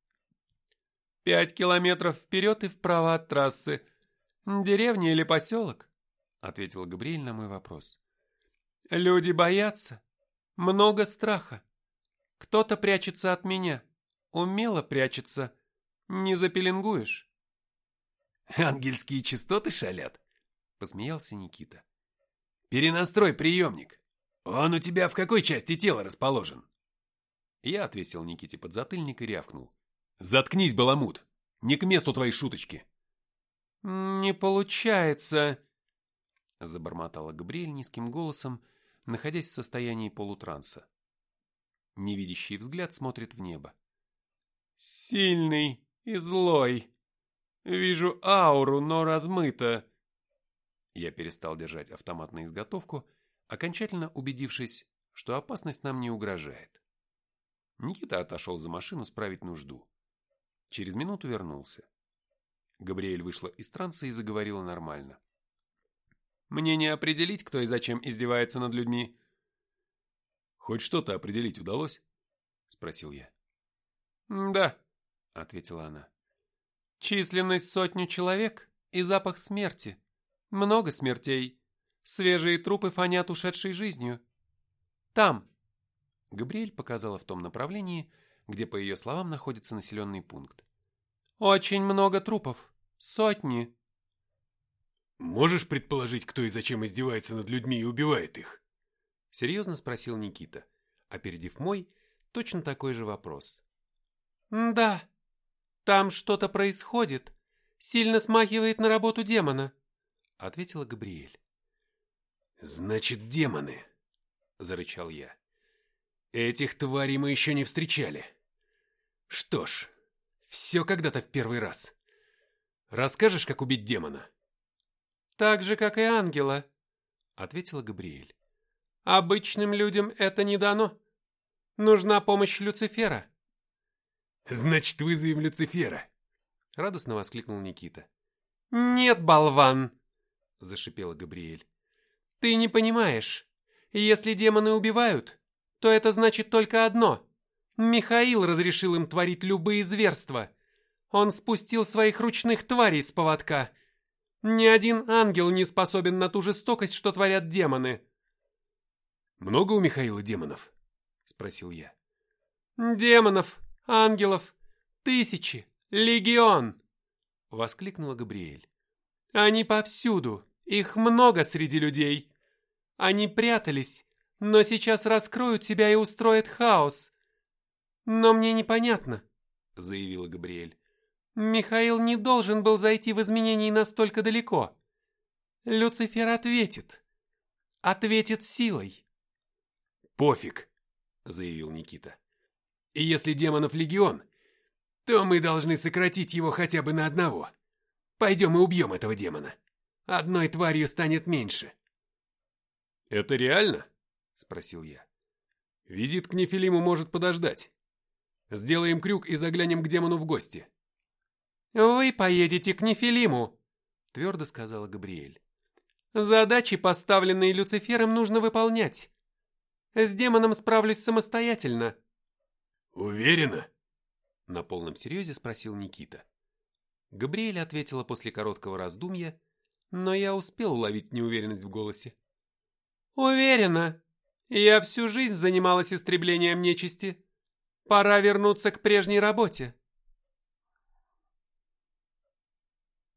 5 километров вперед и вправо от трассы. Деревня или поселок?» — ответила Габриэль на мой вопрос. «Люди боятся. Много страха. Кто-то прячется от меня. Умело прячется. Не запеленгуешь». «Ангельские частоты шалят?» — посмеялся Никита. «Перенастрой приемник. Он у тебя в какой части тела расположен?» Я отвесил Никите подзатыльник и рявкнул. «Заткнись, баламут! Не к месту твои шуточки!» «Не получается!» — забормотала Габриэль низким голосом, находясь в состоянии полутранса. Невидящий взгляд смотрит в небо. «Сильный и злой. Вижу ауру, но размыто». Я перестал держать автомат на изготовку, окончательно убедившись, что опасность нам не угрожает. Никита отошел за машину справить нужду. Через минуту вернулся. Габриэль вышла из транса и заговорила нормально. «Мне не определить, кто и зачем издевается над людьми». «Хоть что-то определить удалось?» — спросил я. «Да», — ответила она. «Численность 100 человек и запах смерти. Много смертей. Свежие трупы фонят ушедшей жизнью. Там». Габриэль показала в том направлении, где, по ее словам, находится населенный пункт. «Очень много трупов. 100. «Можешь предположить, кто и зачем издевается над людьми и убивает их?» — серьезно спросил Никита, опередив мой точно такой же вопрос. «Да, там что-то происходит. Сильно смахивает на работу демона», — ответила Габриэль. «Значит, демоны», — зарычал я. «Этих тварей мы еще не встречали. Что ж, все когда-то в первый раз. Расскажешь, как убить демона?» «Так же, как и ангела», — ответила Габриэль. «Обычным людям это не дано. Нужна помощь Люцифера». «Значит, вызовем Люцифера», — радостно воскликнул Никита. «Нет, болван», — зашипела Габриэль. «Ты не понимаешь. Если демоны убивают, то это значит только одно. Михаил разрешил им творить любые зверства. Он спустил своих ручных тварей с поводка. Ни один ангел не способен на ту жестокость, что творят демоны». «Много у Михаила демонов?» — спросил я. «Демонов, ангелов, 1000, легион!» — воскликнула Габриэль. «Они повсюду, их много среди людей. Они прятались, но сейчас раскроют себя и устроят хаос. Но мне непонятно, заявила Габриэль. Михаил не должен был зайти в изменении настолько далеко. Люцифер ответит. Ответит силой. Пофиг, заявил Никита. И если демонов легион, то мы должны сократить его хотя бы на одного. Пойдем и убьем этого демона. Одной тварью станет меньше. Это реально? Спросил я. Визит к Нефилиму может подождать. Сделаем крюк и заглянем к демону в гости. Вы поедете к Нефилиму, твердо сказала Габриэль. Задачи, поставленные Люцифером, нужно выполнять. С демоном справлюсь самостоятельно. Уверена? На полном серьезе спросил Никита. Габриэль ответила после короткого раздумья, но я успел уловить неуверенность в голосе. Уверена. Я всю жизнь занималась истреблением нечисти. Пора вернуться к прежней работе.